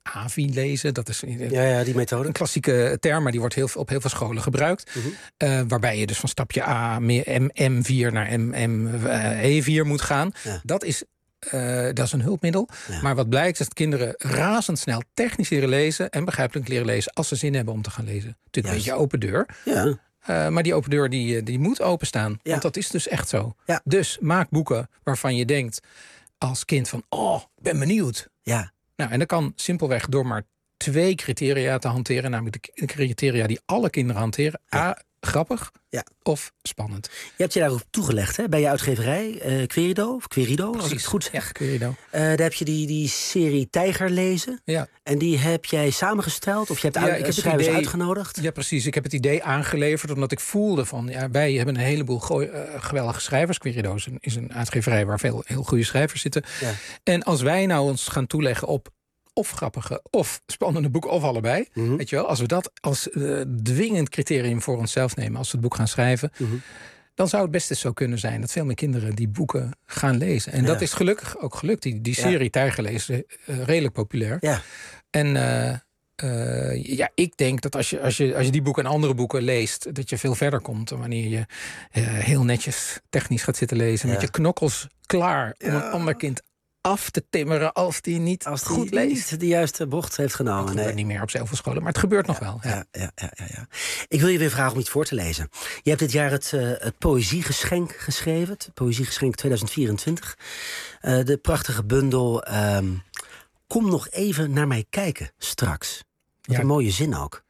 A V I lezen. Dat is ja, ja, die methode. Een klassieke term, maar die wordt heel, op heel veel scholen gebruikt. Uh-huh. Uh, waarbij je dus van stapje A, M vier naar M E vier moet gaan. Ja. Dat is... Uh, dat is een hulpmiddel. Ja. Maar wat blijkt is dat kinderen razendsnel technisch leren lezen en begrijpelijk leren lezen als ze zin hebben om te gaan lezen. Natuurlijk een beetje open deur. Ja. Uh, maar die open deur die, die moet openstaan. Ja. Want dat is dus echt zo. Ja. Dus maak boeken waarvan je denkt als kind van, oh, ik ben benieuwd. Ja. Nou, en dat kan simpelweg door maar twee criteria te hanteren. Namelijk de criteria die alle kinderen hanteren. Ja. A, grappig ja. of spannend. Je hebt je daarop toegelegd hè, bij je uitgeverij, uh, Querido, of Querido, Precies. als ik het goed zeg. Ja, Querido. Uh, daar heb je die, die serie Tijger lezen. Ja. En die heb jij samengesteld, of je hebt ja, uit, ik heb schrijvers idee, uitgenodigd? Ja, precies. Ik heb het idee aangeleverd, omdat ik voelde van, ja, wij hebben een heleboel gooi, uh, geweldige schrijvers. Querido is een, is een uitgeverij waar veel heel goede schrijvers zitten. Ja. En als wij nou ons gaan toeleggen op of grappige of spannende boeken, of allebei. Mm-hmm. Weet je wel, als we dat als uh, dwingend criterium voor onszelf nemen als we het boek gaan schrijven, mm-hmm. dan zou het best eens zo kunnen zijn dat veel meer kinderen die boeken gaan lezen. En ja. dat is gelukkig ook gelukt. Die, die serie ja. Tijger lezen uh, redelijk populair. Ja. En uh, uh, ja, ik denk dat als je, als, je, als je die boeken en andere boeken leest, dat je veel verder komt dan wanneer je uh, heel netjes technisch gaat zitten lezen. Ja. Met je knokkels klaar om ja. een ander kind af te timmeren als die niet als die goed leest. Niet de juiste bocht heeft genomen. Dat gebeurt nee. niet meer op zoveel scholen, maar het gebeurt nog ja, wel. Ja. Ja, ja, ja, ja. Ik wil je weer vragen om iets voor te lezen. Je hebt dit jaar het, uh, het Poëziegeschenk geschreven. Het Poëziegeschenk tweeduizend vierentwintig. Uh, de prachtige bundel um, Kom nog even naar mij kijken straks. Wat ja. een mooie zin ook.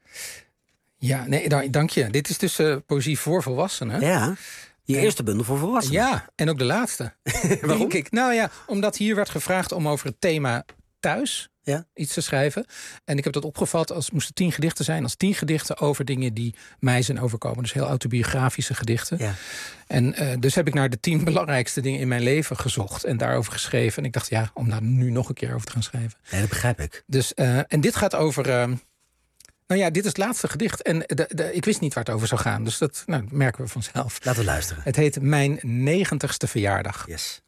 Ja, nee, dank je. Dit is dus uh, poëzie voor volwassenen. Ja. Je en, eerste bundel voor volwassenen. Ja, en ook de laatste. Waarom? Denk ik. Nou ja, omdat hier werd gevraagd om over het thema thuis ja. iets te schrijven. En ik heb dat opgevat als moesten tien gedichten zijn. Als tien gedichten over dingen die mij zijn overkomen. Dus heel autobiografische gedichten. Ja. En uh, dus heb ik naar de tien belangrijkste dingen in mijn leven gezocht. En daarover geschreven. En ik dacht, ja, om daar nu nog een keer over te gaan schrijven. Nee, dat begrijp ik. Dus, uh, en dit gaat over... Uh, Nou ja, dit is het laatste gedicht. En de, de, ik wist niet waar het over zou gaan. Dus dat, nou, dat merken we vanzelf. Laten we luisteren. Het heet Mijn negentigste verjaardag. Yes.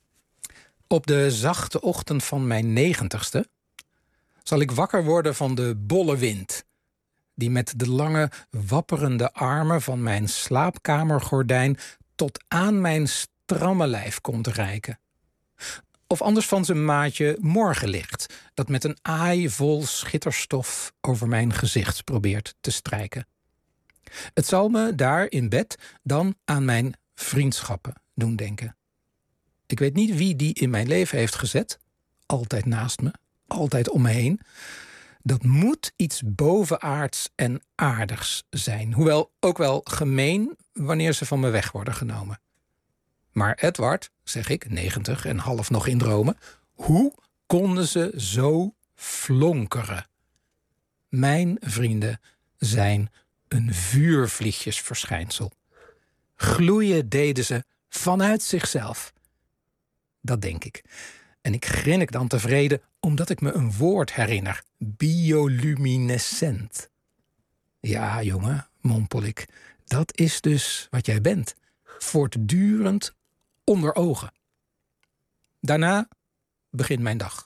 Op de zachte ochtend van mijn negentigste zal ik wakker worden van de bolle wind, die met de lange, wapperende armen van mijn slaapkamergordijn tot aan mijn stramme lijf komt reiken. Of anders van zijn maatje morgenlicht, dat met een aai vol schitterstof over mijn gezicht probeert te strijken. Het zal me daar in bed dan aan mijn vriendschappen doen denken. Ik weet niet wie die in mijn leven heeft gezet. Altijd naast me, altijd om me heen. Dat moet iets bovenaards en aardigs zijn. Hoewel ook wel gemeen wanneer ze van me weg worden genomen. Maar Edward, zeg ik, negentig en half nog in dromen, hoe konden ze zo flonkeren? Mijn vrienden zijn een vuurvliegjesverschijnsel. Gloeien deden ze vanuit zichzelf. Dat denk ik. En ik grinnik dan tevreden, omdat ik me een woord herinner. Bioluminescent. Ja, jongen, mompel ik, dat is dus wat jij bent. Voortdurend onder ogen. Daarna begint mijn dag.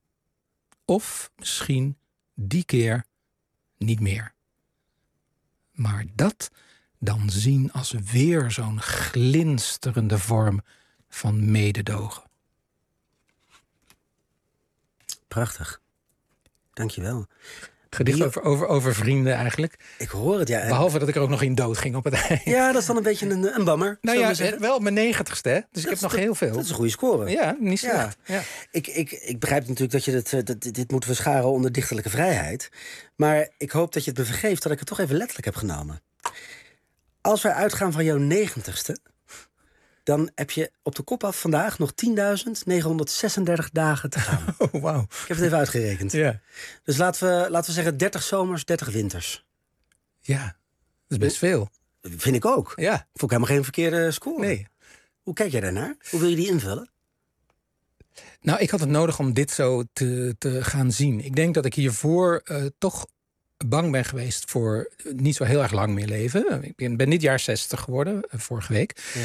Of misschien die keer niet meer. Maar dat dan zien als weer zo'n glinsterende vorm van mededogen. Prachtig. Dankjewel. Gedicht over, over, over vrienden eigenlijk. Ik hoor het, ja. Behalve dat ik er ook nog in dood ging op het eind. Ja, dat is dan een beetje een, een bammer. Nou ja, wel op mijn negentigste, hè? Dus dat ik heb nog dat, heel veel. Dat is een goede score. Ja, niet slecht. Ja. Ja. Ik, ik, ik begrijp natuurlijk dat je dit, dit, dit moeten we scharen onder dichterlijke vrijheid. Maar ik hoop dat je het me vergeeft dat ik het toch even letterlijk heb genomen. Als wij uitgaan van jouw negentigste, dan heb je op de kop af vandaag nog tien.000 negenhonderdzesendertig dagen te gaan. Oh, wauw. Ik heb het even uitgerekend. Ja. Dus laten we, laten we zeggen dertig zomers, dertig winters. Ja, dat is best veel. Vind ik ook. Ja. Vond ik helemaal geen verkeerde score. Nee. Hoe kijk jij daarnaar? Hoe wil je die invullen? Nou, ik had het nodig om dit zo te, te gaan zien. Ik denk dat ik hiervoor uh, toch bang ben geweest voor niet zo heel erg lang meer leven. Ik ben, ben dit jaar zestig geworden, uh, vorige week. Ja.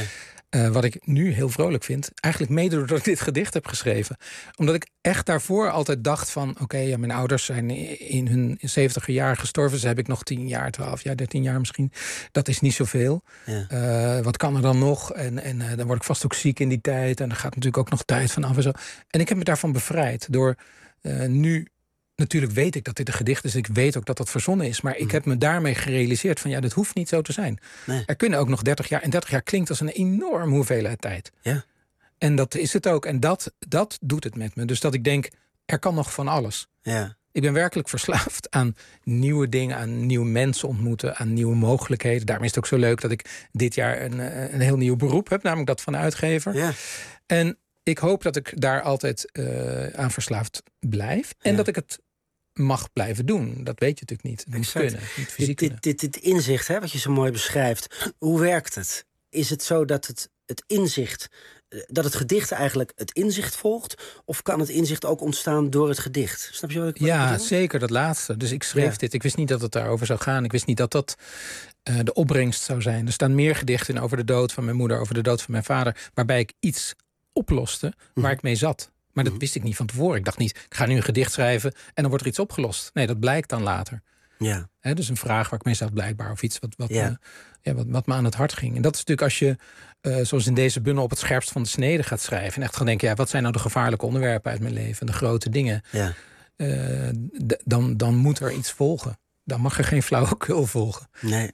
Uh, wat ik nu heel vrolijk vind, eigenlijk mede doordat ik dit gedicht heb geschreven. Omdat ik echt daarvoor altijd dacht van... oké, okay, ja, mijn ouders zijn in hun zeventiger jaar gestorven. Dus heb ik nog tien jaar, twaalf jaar, dertien jaar misschien. Dat is niet zoveel. Ja. Uh, wat kan er dan nog? En, en uh, dan word ik vast ook ziek in die tijd. En er gaat natuurlijk ook nog tijd van af en zo. En ik heb me daarvan bevrijd door uh, nu... Natuurlijk weet ik dat dit een gedicht is. Ik weet ook dat dat verzonnen is. Maar ik mm. heb me daarmee gerealiseerd van... ja, dit hoeft niet zo te zijn. Nee. Er kunnen ook nog dertig jaar... en dertig jaar klinkt als een enorme hoeveelheid tijd. Ja. En dat is het ook. En dat, dat doet het met me. Dus dat ik denk, er kan nog van alles. Ja. Ik ben werkelijk verslaafd aan nieuwe dingen... aan nieuwe mensen ontmoeten, aan nieuwe mogelijkheden. Daarom is het ook zo leuk dat ik dit jaar... een, een heel nieuw beroep heb, namelijk dat van uitgever. Ja. En ik hoop dat ik daar altijd uh, aan verslaafd blijf. En ja. dat ik het... mag blijven doen. Dat weet je natuurlijk niet. Het moet kunnen, niet fysiek dit, dit, dit, dit inzicht, hè, wat je zo mooi beschrijft. Hoe werkt het? Is het zo dat het, het inzicht... dat het gedicht eigenlijk het inzicht volgt? Of kan het inzicht ook ontstaan door het gedicht? Snap je wat ik, wat ja, ik bedoel? Zeker, dat laatste. Dus ik schreef ja. dit. Ik wist niet dat het daarover zou gaan. Ik wist niet dat dat uh, de opbrengst zou zijn. Er staan meer gedichten in over de dood van mijn moeder... over de dood van mijn vader... waarbij ik iets oploste waar mm. ik mee zat. Maar dat wist ik niet van tevoren. Ik dacht niet, ik ga nu een gedicht schrijven... en dan wordt er iets opgelost. Nee, dat blijkt dan later. Ja. He, dus een vraag waar ik mee zat blijkbaar... of iets wat, wat, ja. uh, ja, wat, wat me aan het hart ging. En dat is natuurlijk als je, uh, zoals in deze bundel... op het scherpst van de snede gaat schrijven... en echt gaan denken, ja, wat zijn nou de gevaarlijke onderwerpen uit mijn leven... de grote dingen... Ja. Uh, d- dan, dan moet er iets volgen. Dan mag er geen flauwekul volgen. Nee.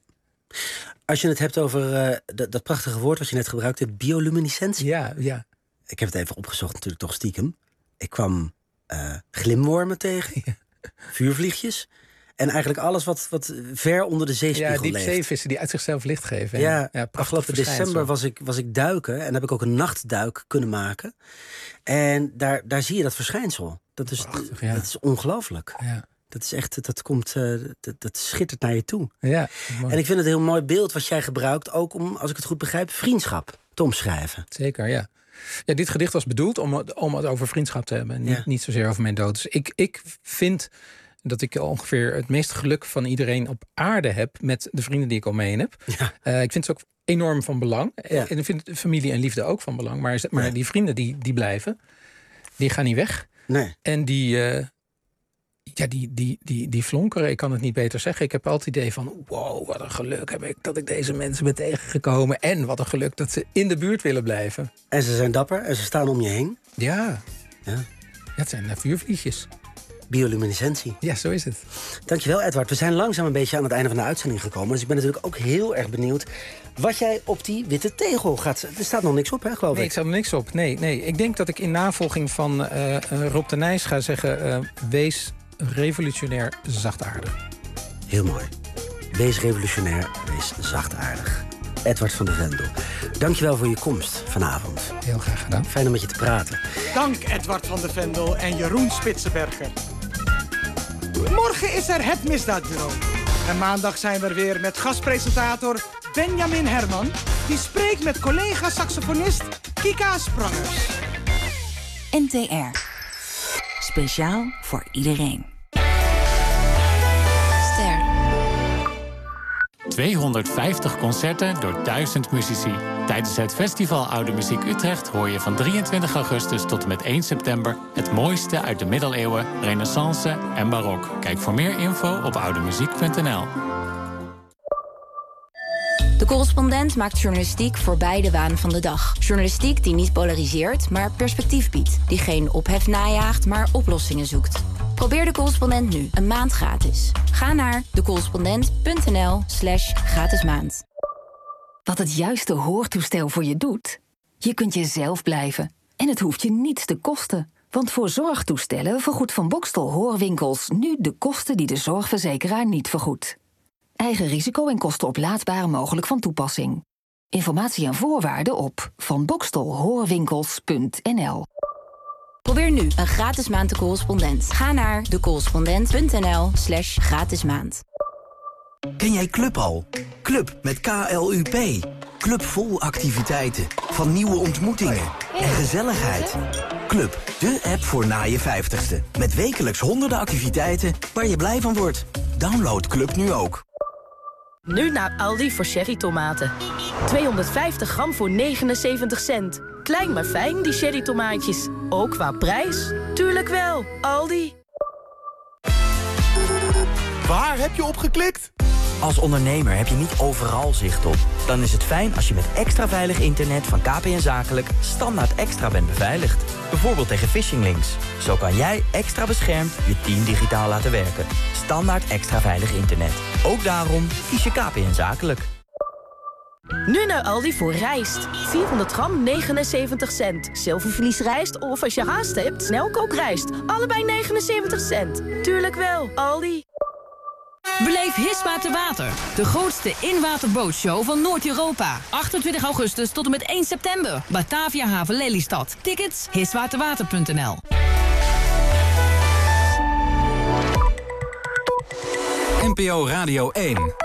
Als je het hebt over uh, dat, dat prachtige woord... wat je net gebruikte, bioluminescentie. Ja, ja. Ik heb het even opgezocht, natuurlijk toch stiekem. Ik kwam uh, glimwormen tegen, ja. vuurvliegjes... en eigenlijk alles wat, wat ver onder de zeespiegel leeft. Ja, diepzeevissen die uit zichzelf licht geven. Ja, ja afgelopen december was ik, was ik duiken... en heb ik ook een nachtduik kunnen maken. En daar, daar zie je dat verschijnsel. Dat is, Prachtig, ja. dat is ongelooflijk. Ja. Dat is echt, dat komt, uh, dat, dat schittert naar je toe. Ja, en ik vind het een heel mooi beeld wat jij gebruikt... ook om, als ik het goed begrijp, vriendschap te omschrijven. Zeker, ja. Ja, dit gedicht was bedoeld om, om het over vriendschap te hebben. Niet, ja. niet zozeer over mijn dood. Dus ik, ik vind dat ik ongeveer het meeste geluk van iedereen op aarde heb... met de vrienden die ik omheen heb. Ja. Uh, ik vind het ook enorm van belang. Ja. En ik vind familie en liefde ook van belang. Maar, maar ja. die vrienden die, die blijven, die gaan niet weg. Nee. En die... Uh, Ja, die, die, die, die flonkeren, ik kan het niet beter zeggen. Ik heb altijd het idee van, wow, wat een geluk heb ik... dat ik deze mensen ben tegengekomen. En wat een geluk dat ze in de buurt willen blijven. En ze zijn dapper en ze staan om je heen. Ja. Ja, ja het zijn uh, vuurvliegjes. Bioluminescentie. Ja, zo is het. Dankjewel, Edward. We zijn langzaam een beetje aan het einde van de uitzending gekomen. Dus ik ben natuurlijk ook heel erg benieuwd... wat jij op die witte tegel gaat... Er staat nog niks op, hè, geloof ik? Nee, ik staat er niks op. Nee, nee. Ik denk dat ik in navolging van uh, Rob de Nijs ga zeggen... Uh, wees... revolutionair zachtaardig. Heel mooi. Wees revolutionair, wees zachtaardig. Edward van der Vendel, dankjewel voor je komst vanavond. Heel graag gedaan. Fijn om met je te praten. Dank Edward van der Vendel en Jeroen Spitsenberger. Morgen is er het Misdaadbureau. En maandag zijn we er weer met gastpresentator Benjamin Herman... die spreekt met collega-saxofonist Kika Sprangers. N T R. Speciaal voor iedereen. Ster. tweehonderdvijftig concerten door duizend muzici. Tijdens het Festival Oude Muziek Utrecht hoor je van drieëntwintig augustus tot en met één september... het mooiste uit de middeleeuwen, renaissance en barok. Kijk voor meer info op oudemuziek punt n l. De Correspondent maakt journalistiek voorbij de waan van de dag. Journalistiek die niet polariseert, maar perspectief biedt. Die geen ophef najaagt, maar oplossingen zoekt. Probeer De Correspondent nu, een maand gratis. Ga naar decorrespondent punt n l slash gratis maand. Wat het juiste hoortoestel voor je doet? Je kunt jezelf blijven. En het hoeft je niets te kosten. Want voor zorgtoestellen vergoedt Van Boxtel Hoorwinkels nu de kosten die de zorgverzekeraar niet vergoedt. Eigen risico en kosten oplaadbaar mogelijk van toepassing. Informatie en voorwaarden op van boxtel hoorwinkels punt n l. Probeer nu een gratis maand De Correspondent. Ga naar decorrespondent punt n l slash gratis maand. Ken jij Club al? Club met K L U P. Club vol activiteiten, van nieuwe ontmoetingen en gezelligheid. Club, de app voor na je vijftigste. Met wekelijks honderden activiteiten waar je blij van wordt. Download Club nu ook. Nu naar Aldi voor cherrytomaten. tweehonderdvijftig gram voor negenenzeventig cent. Klein maar fijn, die cherrytomaatjes. Ook qua prijs. Tuurlijk wel, Aldi. Waar heb je op geklikt? Als ondernemer heb je niet overal zicht op. Dan is het fijn als je met extra veilig internet van K P N Zakelijk standaard extra bent beveiligd. Bijvoorbeeld tegen phishing links. Zo kan jij extra beschermd je team digitaal laten werken. Standaard extra veilig internet. Ook daarom kies je K P N Zakelijk. Nu naar Aldi voor rijst. vierhonderd gram, negenenzeventig cent. Zilvervlies rijst of als je haast hebt, snelkookrijst. Allebei negenenzeventig cent. Tuurlijk wel, Aldi. Beleef Hisma te Water, de grootste in-waterbootshow van Noord-Europa. achtentwintig augustus tot en met één september. Batavia Haven Lelystad. Tickets hiswaterwater punt n l. N P O Radio één.